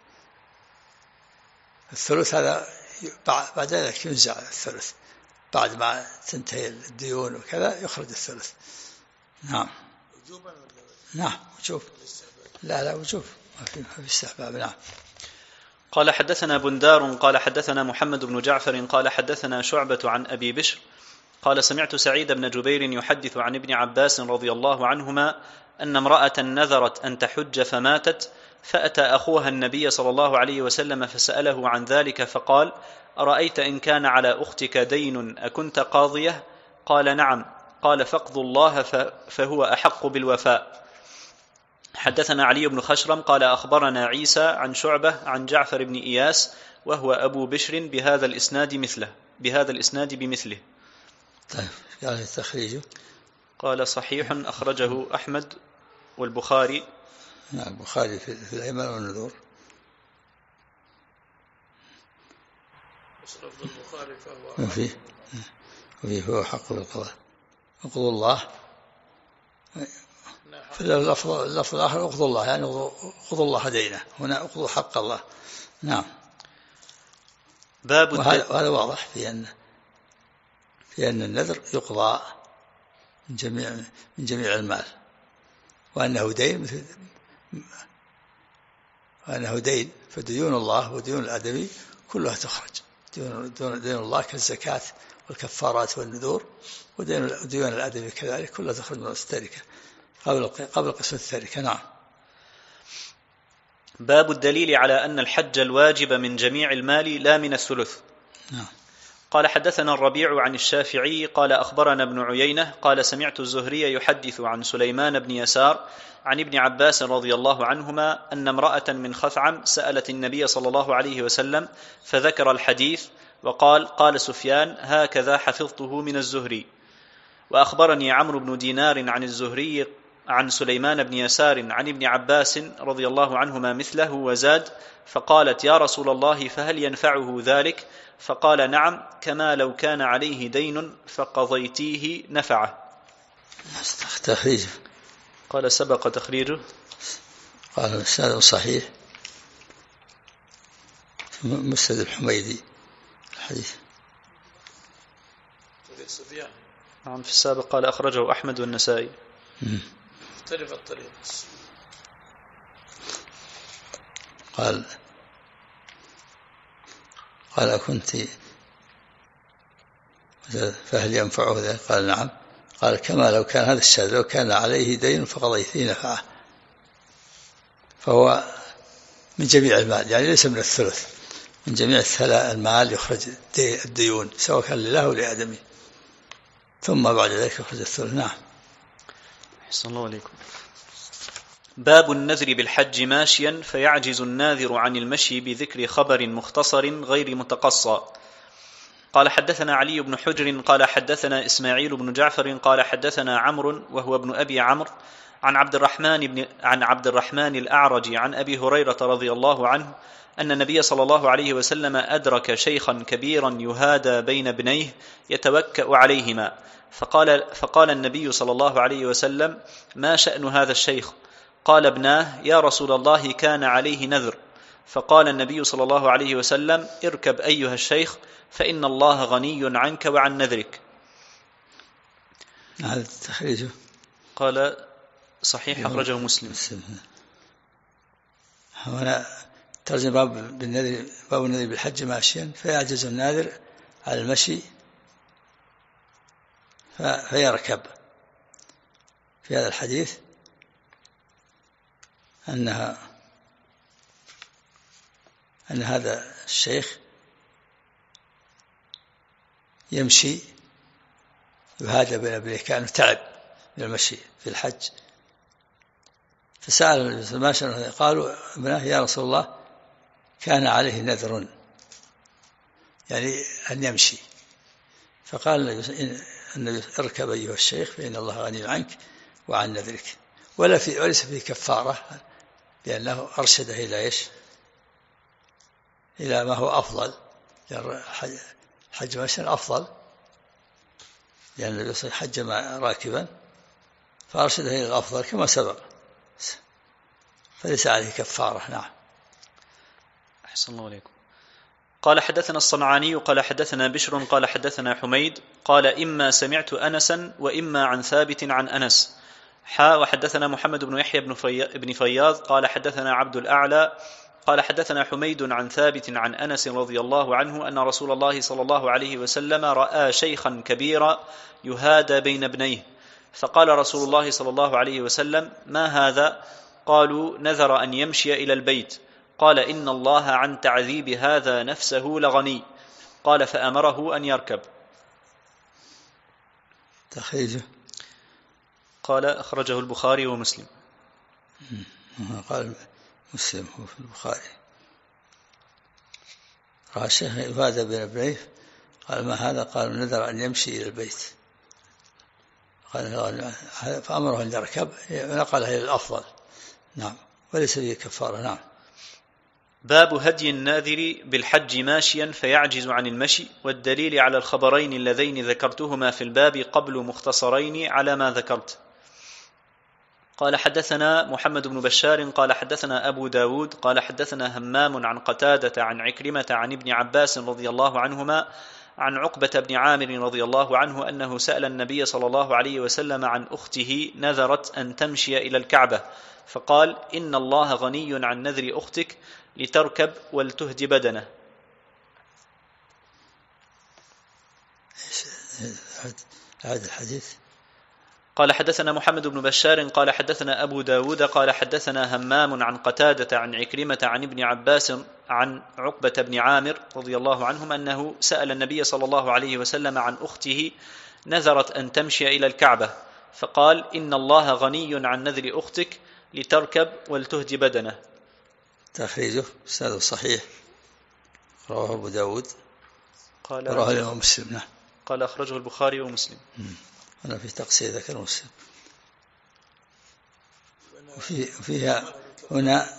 الثلث هذا بعد ذلك ينزع الثلث، بعد ما تنتهي الديون وكذا يخرج الثلث. نعم. نعم وجوب. لا وجوب، ما في استحباب. نعم. قال حدثنا بندار قال حدثنا محمد بن جعفر قال حدثنا شعبة عن أبي بشر قال سمعت سعيد بن جبير يحدث عن ابن عباس رضي الله عنهما أن امرأة نذرت أن تحج فماتت، فأتى أخوها النبي صلى الله عليه وسلم فسأله عن ذلك فقال: أرأيت إن كان على أختك دين أكنت قاضية؟ قال: نعم. قال: فاقضوا الله فهو أحق بالوفاء. حدثنا علي بن خشرم قال أخبرنا عيسى عن شعبة عن جعفر بن إياس وهو أبو بشر بهذا الإسناد بمثله. طيب يعني التخريج قال صحيح أخرجه أحمد والبخاري. نعم البخاري في الأيمان والنذور. لفظ البخاري فهو وفيه هو حق بالقضاء اقضوا الله. في اللفظ الآخر اقضوا الله يعني اقضوا الله دينه، هنا اقضوا حق الله. نعم. وهذا واضح في أن النذر يقضى من جميع المال، وأنه دين فديون الله وديون الآدمي كلها تخرج. دين الله كالزكاة والكفارات والنذور، وديون الآدمي كذلك كلها تخرج من التركة قبل قسم التركة. نعم. باب الدليل على أن الحج الواجب من جميع المال لا من الثلث. نعم. قال حدثنا الربيع عن الشافعي قال أخبرنا ابن عيينة قال سمعت الزهري يحدث عن سليمان بن يسار عن ابن عباس رضي الله عنهما أن امرأة من خثعم سألت النبي صلى الله عليه وسلم فذكر الحديث وقال قال سفيان هكذا حفظته من الزهري. وأخبرني عمرو بن دينار عن الزهري عن سليمان بن يسار عن ابن عباس رضي الله عنهما مثله وزاد فقالت يا رسول الله فهل ينفعه ذلك؟ فقال نعم كما لو كان عليه دين فقضيتيه نفعه. تخريجه قال سبق تخريجه. قال الإسناد صحيح مسند الحميدي الحديث. نعم في السابق قال أخرجه أحمد والنسائي. اختلف الطريق. قال كنت فهل ينفعه ذلك؟ قال نعم. قال كما لو كان هذا الشاذ لو كان عليه دين فقضيته نفعه. فهو من جميع المال يعني ليس من الثلث، من جميع المال يخرج الديون سواء كان لله أو لآدمي، ثم بعد ذلك يخرج الثلث. نعم. أحسن الله عليكم. باب النذر بالحج ماشيا فيعجز الناذر عن المشي بذكر خبر مختصر غير متقصى. قال حدثنا علي بن حجر قال حدثنا إسماعيل بن جعفر قال حدثنا عمرو وهو ابن أبي عمرو عن عبد الرحمن الأعرج عن أبي هريرة رضي الله عنه أن النبي صلى الله عليه وسلم أدرك شيخا كبيرا يهادى بين ابنيه يتوكأ عليهما، فقال النبي صلى الله عليه وسلم ما شأن هذا الشيخ؟ قال ابناه يا رسول الله كان عليه نذر. فقال النبي صلى الله عليه وسلم اركب أيها الشيخ فإن الله غني عنك وعن نذرك. هذا التخريج قال صحيح أخرجه مسلم. هنا ترجم باب النذر بالحج ماشيا فيعجز الناذر على المشي فيركب. في هذا الحديث أن هذا الشيخ يمشي يهادى بين ابنيه كأنه تعب من المشي في الحج، فسأل النبي صلى الله عليه وسلم قالوا ابناه يا رسول الله كان عليه نذر يعني أن يمشي، فقال النبي اركب أيها الشيخ فإن الله غني عنك وعن نذرك. وليس فيه كفارة لأنه أرشده إلى إيش؟ إلى ما هو أفضل، حج ماشيا أفضل لأن النبي صلى الله عليه وسلم حج راكبا فأرشده إلى الأفضل كما سبق، فليس عليه كفارة. نعم. أحسن الله عليكم. قال حدثنا الصنعاني قال حدثنا بشر قال حدثنا حميد قال إما سمعت أنسا وإما عن ثابت عن أنس وحدثنا محمد بن يحيى بن فياض قال حدثنا عبد الأعلى قال حدثنا حميد عن ثابت عن أنس رضي الله عنه أن رسول الله صلى الله عليه وسلم رأى شيخا كبيرا يهادى بين ابنيه، فقال رسول الله صلى الله عليه وسلم ما هذا؟ قالوا نذر أن يمشي إلى البيت. قال إن الله عن تعذيب هذا نفسه لغني. قال فأمره أن يركب. تخريجه قال أخرجه البخاري ومسلم. قال مسلم هو في البخاري. رأى الشيخ يفادى بن ابنيه قال ما هذا؟ قال نذر أن يمشي إلى البيت، قال فأمره أن يركب، نقله إلى الأفضل. نعم، وليس فيه كفارة. نعم. باب هدي الناذر بالحج ماشيا فيعجز عن المشي، والدليل على الخبرين اللذين ذكرتهما في الباب قبل مختصرين على ما ذكرت. قال حدثنا محمد بن بشار قال حدثنا أبو داود قال حدثنا همام عن قتادة عن عكرمة عن ابن عباس رضي الله عنهما عن عقبة بن عامر رضي الله عنه أنه سأل النبي صلى الله عليه وسلم عن أخته نذرت أن تمشي إلى الكعبة، فقال إن الله غني عن نذر أختك لتركب ولتهدي بدنه. هذا الحديث. قال حدثنا محمد بن بشار قال حدثنا أبو داود قال حدثنا همام عن قتادة عن عكرمة عن ابن عباس عن عقبة بن عامر رضي الله عنهم أنه سأل النبي صلى الله عليه وسلم عن أخته نذرت أن تمشي إلى الكعبة، فقال إن الله غني عن نذر أختك لتركب ولتهدي بدنه. تخريجه سند صحيح، رواه أبو داود قال رواه الإمام مسلم. نعم. قال أخرجه البخاري ومسلم. أنا في تقصير ذكر مسلم. وفيها هنا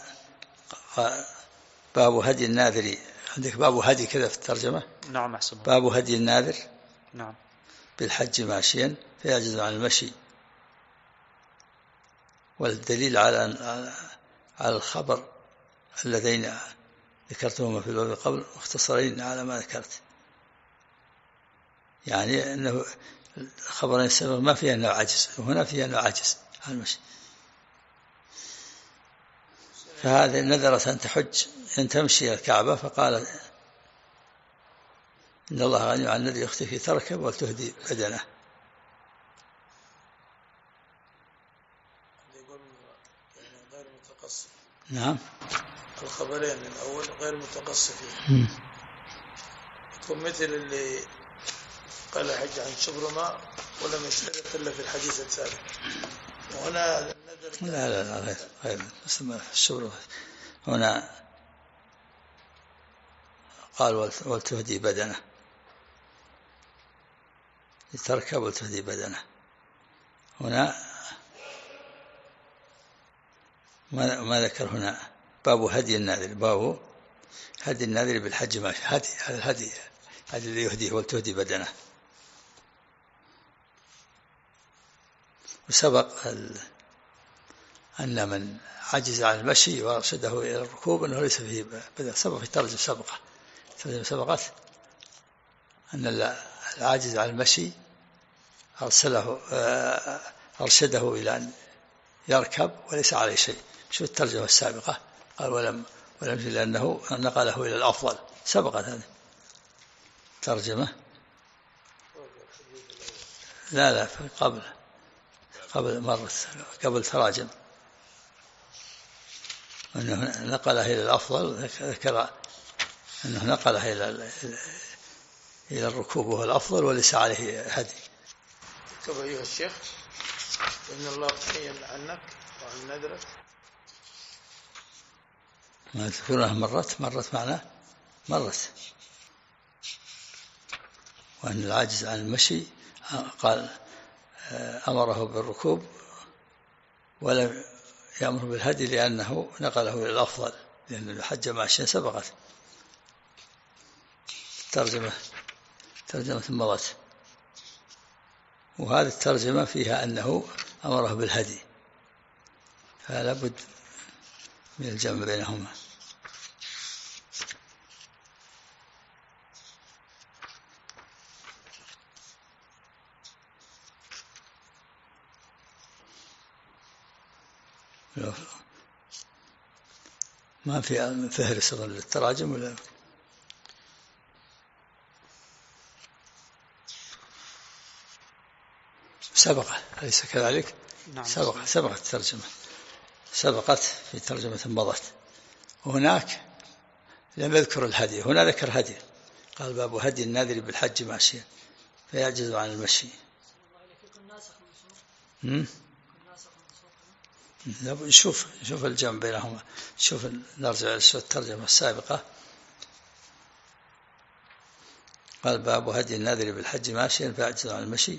باب هدي الناذر. عندك باب هدي كذا في الترجمة؟ نعم أحسن. باب هدي الناذر. نعم. بالحج ماشيا فيعجز عن المشي، والدليل على الخبر اللذين ذكرتهما في الباب قبل مختصرين على ما ذكرت، يعني أنه خبرين السبب ما فيها أنه عجز، وهنا فيها أنه عجز عن المشي. فهذه نذرت أن تحج أن تمشي الكعبة، فقال إن الله غني عن نذر أختك تركب ولتهدي بدنه. غير متقصف. نعم. الخبرين الأول غير متقصفين، يكون مثل اللي قال حج عن شبرمة ولم يشترط إلا في الحديث الثالث، وهنا النذر لا غير اسمه الشبرمة. هنا قال ولتهدي بدنه، لتركب ولتهدي بدنه. هنا ما ذكر هنا باب هدي الناذر، باب هدي الناذر بالحج ماشي. هدي هذا الهدي الذي يهديه ولتهدي بدنه. وسبق أن من عجز عن المشي وارشده إلى الركوب أنه ليس فيه بدنه. سبق في ترجمة سبقت أن العاجز عن المشي أرشده إلى أن يركب وليس عليه شيء. شو الترجمة السابقة؟ قال ولم لأنه نقله إلى الأفضل. سبقت هذه الترجمة. لا قبل تراجم أنه نقله إلى الأفضل. ذكر أنه نقله إلى الركوب وهو الأفضل وليس عليه هدي. كيف أيها الشيخ إن الله غني عنك وعن نذرك؟ ما تذكرونها مرت معنا وأن العاجز عن المشي قال أمره بالركوب ولم يأمر بالهدي لأنه نقله إلى الأفضل، لأن الحج ماشيا. سبقت ترجمة مضت، وهذه الترجمة فيها أنه أمره بالهدي، فلا بد من الجمع بينهما. ما في فهرس للتراجم ولا سبقت؟ أليس كذلك؟ نعم. سبقت الترجمة، سبقت في ترجمة مضت. وهناك لم يذكر الهدي، هنا ذكر هدي. قال باب هدي الناذر بالحج ماشيا فيعجز عن المشي. شوف الجمع بينهما. شوف نرجع للترجمة السابقة. قال باب هدي الناذر بالحج ماشيا فيعجز عن المشي.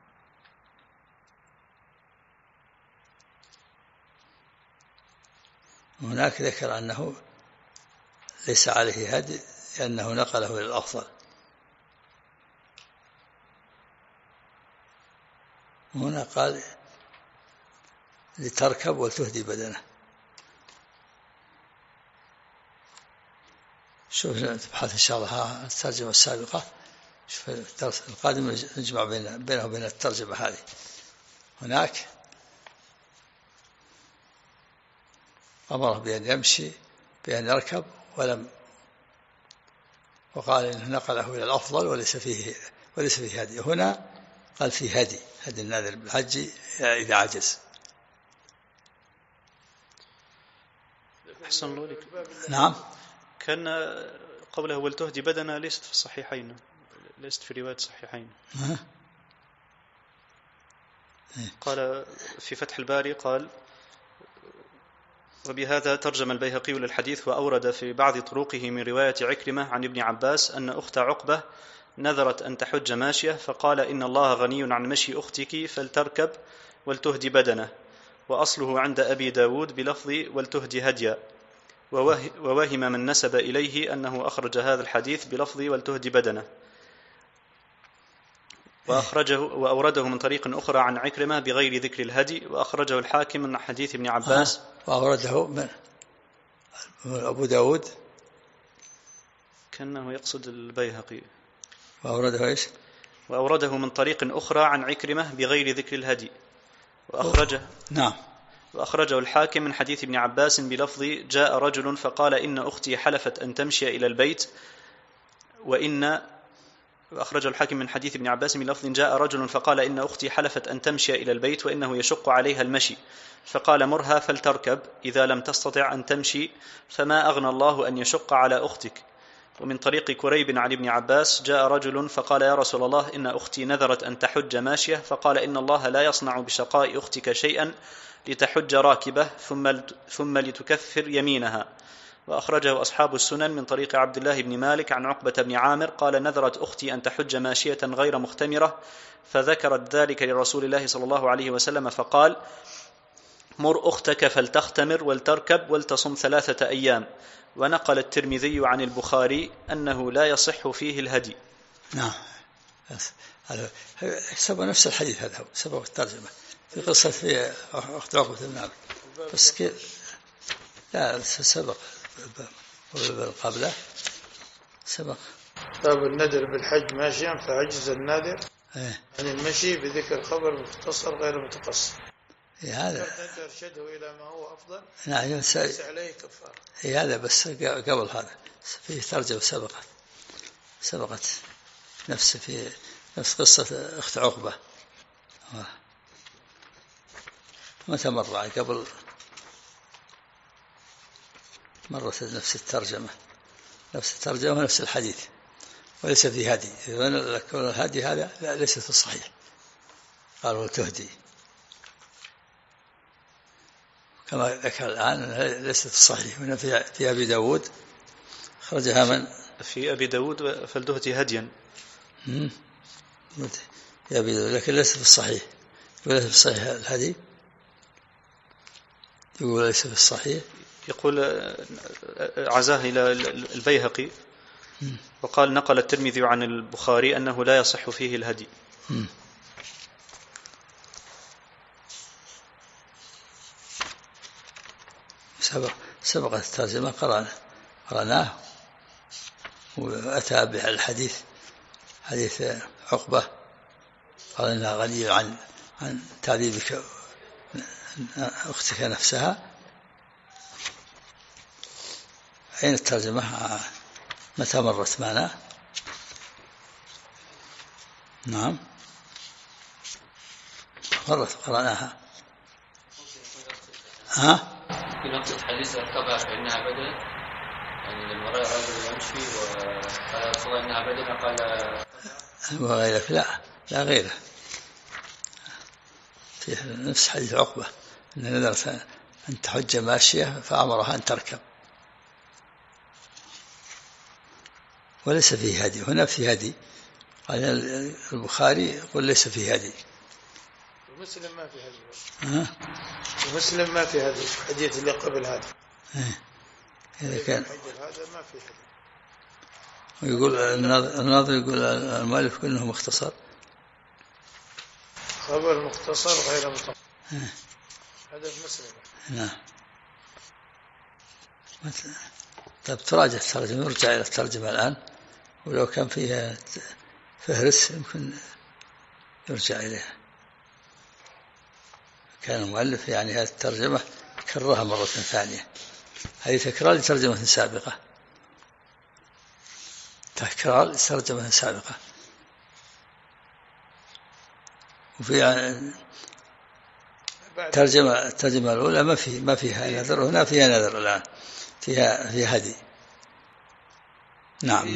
هناك ذكر أنه ليس عليه هدي لأنه نقله إلى الأفضل. هنا قال لتركب ولتهدي بدنه. شوف تبحث إن شاء الله الترجمة السابقة. شوف الدرس القادم نجمع بينه وبين الترجمة هذه. هناك أمره بأن يمشي بأن يركب وقال إنه نقله إلى الأفضل وليس فيه هدي. هنا قال فيه هدي الناذر بالحج إذا عجز. أحسن الله لك. نعم. كان قوله ولتهدي بدنه ليست في الصحيحين، ليست في رواية الصحيحين. قال في فتح الباري قال وبهذا ترجم البيهقي للحديث وأورد في بعض طرقه من رواية عكرمة عن ابن عباس أن أخت عقبة نذرت أن تحج ماشية فقال إن الله غني عن مشي أختك فلتركب ولتهدي بدنه، وأصله عند أبي داود بلفظ ولتهدي هديا، ووهم من نسب إليه أنه أخرج هذا الحديث بلفظ ولتهدي بدنه، وأورده من طريق أخرى عن عكرمة بغير ذكر الهدي، وأخرجه الحاكم من حديث ابن عباس. وأورده من أبو داود كأنه يقصد البيهقي. وأورده إيش؟ وأورده من طريق أخرى عن عكرمة بغير ذكر الهدي، وأخرجه الحاكم من حديث ابن عباس بلفظ جاء رجل فقال إن أختي حلفت أن تمشي إلى البيت وأخرجه الحاكم من حديث ابن عباس بلفظ جاء رجل فقال إن أختي حلفت أن تمشي إلى البيت وإنه يشق عليها المشي، فقال مرها فلتركب إذا لم تستطع أن تمشي فما أغنى الله أن يشق على أختك. ومن طريق كريب عن ابن عباس جاء رجل فقال يا رسول الله إن أختي نذرت أن تحج ماشية، فقال إن الله لا يصنع بشقاء أختك شيئا لتحج راكبة ثم لتكفر يمينها. وأخرجه أصحاب السنن من طريق عبد الله بن مالك عن عقبة بن عامر قال نذرت أختي أن تحج ماشية غير مختمرة، فذكرت ذلك لرسول الله صلى الله عليه وسلم فقال مر أختك فلتختمر ولتركب ولتصم 3 أيام. ونقل الترمذي عن البخاري أنه لا يصح فيه الهدي. نعم. هذا سبب نفس الحديث، هذا هو سبب الترجمة في قصة في أخت عقبة بن عامر، بس لا سبق قبله سبق. باب النذر بالحج ماشيا فعجز الناذر عن المشي بذكر خبر مختصر غير متقصر. هذا ترشده إلى ما هو أفضل. نعم. ليس عليه كفارة. هذا بس قبل هذا فيه ترجمة سبقت نفس قصة أخت عقبة. متى مر قبل مرت نفس الترجمة ونفس الحديث وليس في هدي. الهدي هذا لا ليس في الصحيح. قال وتهدي كما ذكر الآن ليست في الصحيح. هنا في أبي داود خرجها من في أبي داود فلتهدي هديا في أبي داود، لكن ليس في الصحيح. وليس في الصحيح الهدي، يقول ليس في الصحيح. يقول عزاه إلى البيهقي وقال نقل الترمذي عن البخاري أنه لا يصح فيه الهدي. سبقت الترجمة قرأناه وأتى بالحديث حديث عقبة قال إنها غنية عن تعذيبك أختك نفسها. أين الترجمة؟ متى مرت معنا؟ نعم مرت قرأناها. في نفس الحديث اركبها فإنها بدل، يعني لما رأى رجل يمشي وقال رسول الله إنها بدل قال وغيرك لا غيره. في نفس حديث عقبة إن نذرت أن تحج ماشية فأمرها أن تركب، وليس فيه هدي. هنا في هدي، قال البخاري يقول ليس فيه هدي. ومسلم ما في هدي. ومسلم ما في هدي، حديث اللي قبل هذا. إذا كان هذا ما في هدي. ويقول الناظر يقول المؤلف كله مختصر. خبر مختصر غير مطول. هذا في مسلم. نعم. طيب تراجع الترجمة، يرجع إلى الترجمة الآن، ولو كان فيها فهرس يمكن يرجع إليها. كان المؤلف يعني هذه الترجمة كررها مرة ثانية، هذه تكرار لترجمة سابقة، تكرار لترجمة سابقة. وفي الترجمة الأولى ما فيها نذر، هنا فيها نذر الآن، فيها هدي. نعم.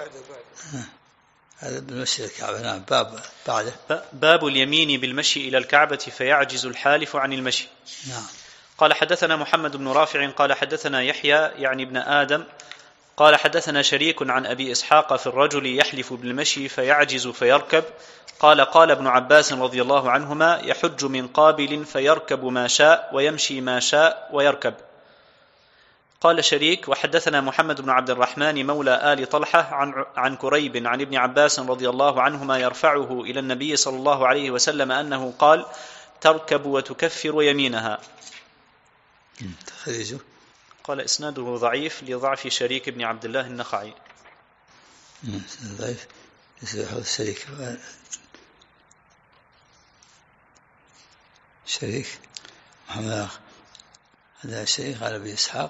هذا بالمشي إلى الكعبة. نعم. باب بعده باب اليمين بالمشي إلى الكعبة فيعجز الحالف عن المشي. نعم. قال حدثنا محمد بن رافع قال حدثنا يحيى يعني ابن آدم قال حدثنا شريك عن أبي إسحاق في الرجل يحلف بالمشي فيعجز فيركب. قال ابن عباس رضي الله عنهما يحج من قابل فيركب ما شاء ويمشي ما شاء ويركب. قال شريك وحدثنا محمد بن عبد الرحمن مولى آل طلحة عن كريب عن ابن عباس رضي الله عنهما يرفعه إلى النبي صلى الله عليه وسلم أنه قال تركب وتكفر يمينها. تخريجه قال إسناده ضعيف لضعف شريك بن عبد الله النخعي. ضعيف شريك محمد هذا شريك قال أبي إسحاق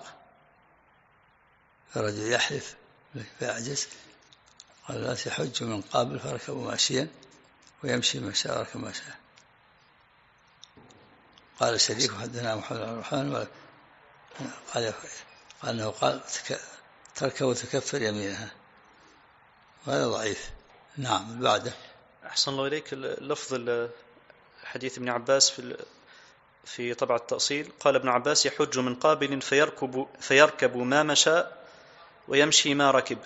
فرجل يحلف فيعجز، قال لا يحج من قابل فركبوا ماشيا ويمشي ما شاء وركب ما شاء. قال شريك وحدثنا محمد بن الرحمن قال أنه قال تركب وتكفر يمينها، وهذا ضعيف. نعم. بعده أحسن الله إليك لفظ حديث ابن عباس في طبع التأصيل. قال ابن عباس يحج من قابل فيركب ما مشى ويمشي ما ركب.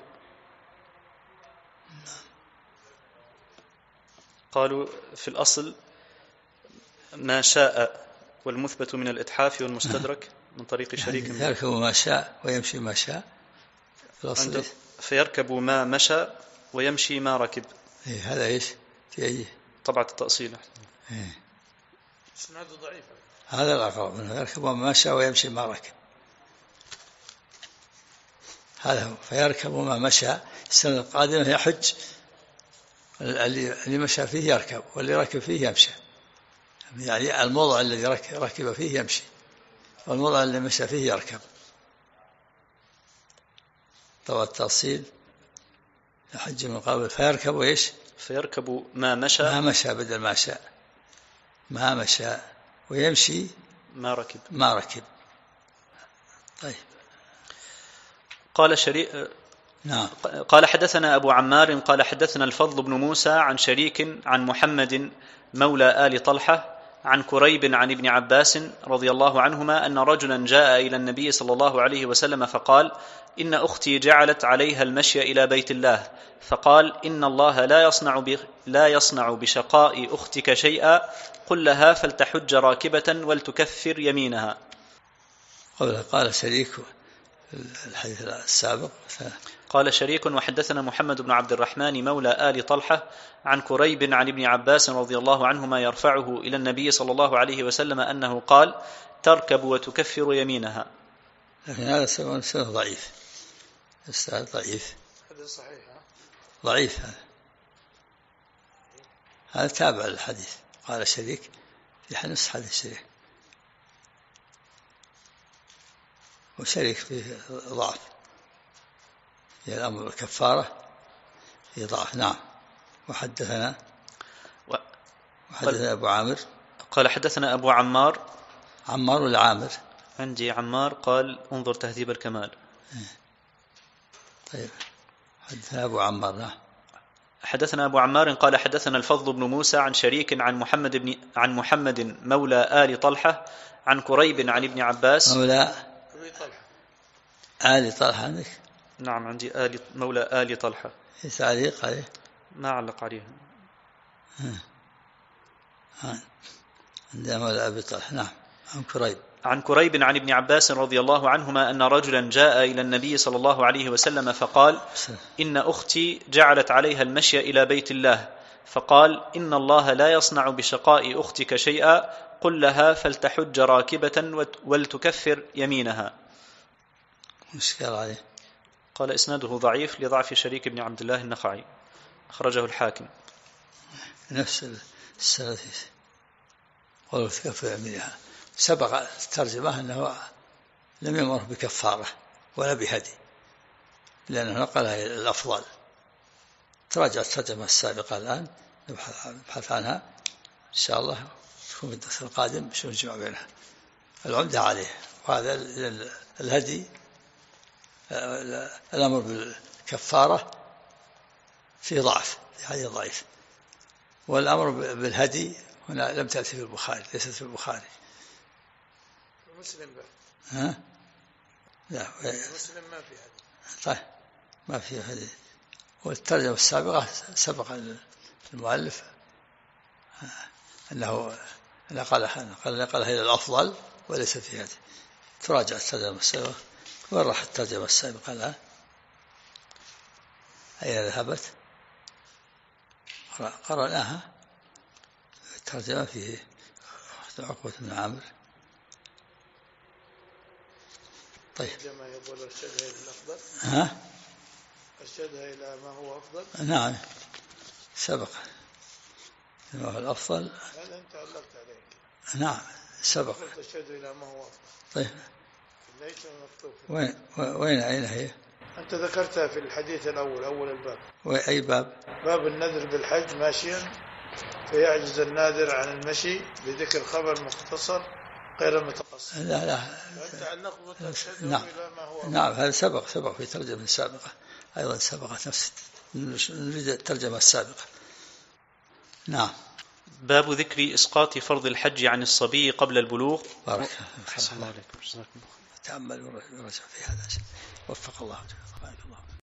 قالوا في الأصل ما شاء، والمثبت من الإتحاف والمستدرك من طريق شريك يعني يركب ما شاء ويمشي ما شاء في الأصل فيركب ما مشى ويمشي ما ركب. هذا إيش في أي طبعة التأصيل. إسناده ضعيف. هذا الأقرب منه، يركب ما مشى ويمشي ما ركب، هذا هو. فيركب ما مشى، السنة القادمة يحج، اللي مشى فيه يركب واللي ركب فيه يمشي، يعني الموضع الذي ركب فيه يمشي والموضع اللي مشى فيه يركب. طبعا التأصيل يحج من قبل فيركب وإيش؟ فيركب ما مشى، ما مشى بدل ما شاء، ما مشى، ويمشي ما ركب، ما ركب. طيب. قال شريك نعم. قال حدثنا أبو عمار قال حدثنا الفضل بن موسى عن شريك عن محمد مولى آل طلحة عن كريب عن ابن عباس رضي الله عنهما أن رجلا جاء إلى النبي صلى الله عليه وسلم فقال إن أختي جعلت عليها المشي إلى بيت الله، فقال إن الله لا يصنع بشقاء أختك شيئا، قل لها فلتحج راكبة ولتكفر يمينها. قال شريك الحديث السابق. قال شريك وحدثنا محمد بن عبد الرحمن مولى آل طلحة عن كريب عن ابن عباس رضي الله عنهما يرفعه إلى النبي صلى الله عليه وسلم أنه قال تركب وتكفر يمينها. لكن هذا سنة ضعيف، ضعيف، هذا صحيح، ضعيف. هذا تابع للحديث. قال شريك في نفس حديث شريك، وشريك فيه ضعف، في الأمر الكفارة في ضعف. نعم. وحدثنا أبو عامر قال حدثنا أبو عمار. عمار ولا عامر؟ عندي عمار. قال انظر تهذيب الكمال. طيب. حدثنا أبو عمار. نعم. حدثنا أبو عمار قال حدثنا الفضل بن موسى عن شريك عن محمد مولى آل طلحة عن كريب عن ابن عباس. مولى آل طلحة عندك؟ نعم عندي مولى آل طلحة. تعليق عليه؟ ما علق عليه. عندنا مولى أبي طلحة. نعم. عن كريب عن ابن عباس رضي الله عنهما أن رجلا جاء إلى النبي صلى الله عليه وسلم فقال: إن أختي جعلت عليها المشي إلى بيت الله، فقال: إن الله لا يصنع بشقاء أختك شيئا، قل لها فلتحج راكبة ولتكفر يمينها. مشكلة عليه. قال: إسناده ضعيف لضعف شريك بن عبد الله النخعي، أخرجه الحاكم. نفس السنة ولتكفر يمينها. سبق الترجمة أنه لم يمر بكفارة ولا بهدي، لأنه نقلها إلى الأفضل. تراجع الترجمة السابقة الآن، نبحث عنها إن شاء الله، تكون في الدرس القادم شو نجمع بينها. العمدة عليه، وهذا الهدي الأمر بالكفارة في ضعف، في حديث ضعيف، والأمر بالهدي هنا لم تأتي في البخاري، ليست في البخاري. مسلم بقى. ها؟ لا مسلم ما في هدي. طيب ما في هدي. والترجمة السابقة سبق المؤلف أنه نقلها إلى الأفضل وليس في هدي. تراجع الترجمة السابقة. وين راح الترجمة السابقة الآن؟ أين ذهبت؟ قرأناها. الترجمة فيه عقبة بن عامر. طيب. الترجمة يقول أرشدها إلى الأفضل. ها؟ أرشدها إلى ما هو أفضل. نعم سبق ما هو الأفضل. هذا أنت علقت عليك. نعم سبق. أرشدها إلى ما هو أفضل. طيب. ليس مكتوب. وين أين هي؟ أنت ذكرتها في الحديث الأول، أول الباب. أي باب؟ باب النذر بالحج ماشيا فيعجز الناذر عن المشي بذكر خبر مختصر غير متقصر. لا فأنت علقت وترشده نعم. إلى ما هو أفضل. نعم هذا سبق في ترجمة سابقة أيضا، سبقت نفس نريد الترجمة السابقة. نعم. باب ذكر إسقاط فرض الحج عن الصبي قبل البلوغ. بارك الله عليكم. تأمل ورجع في هذا. وفق الله.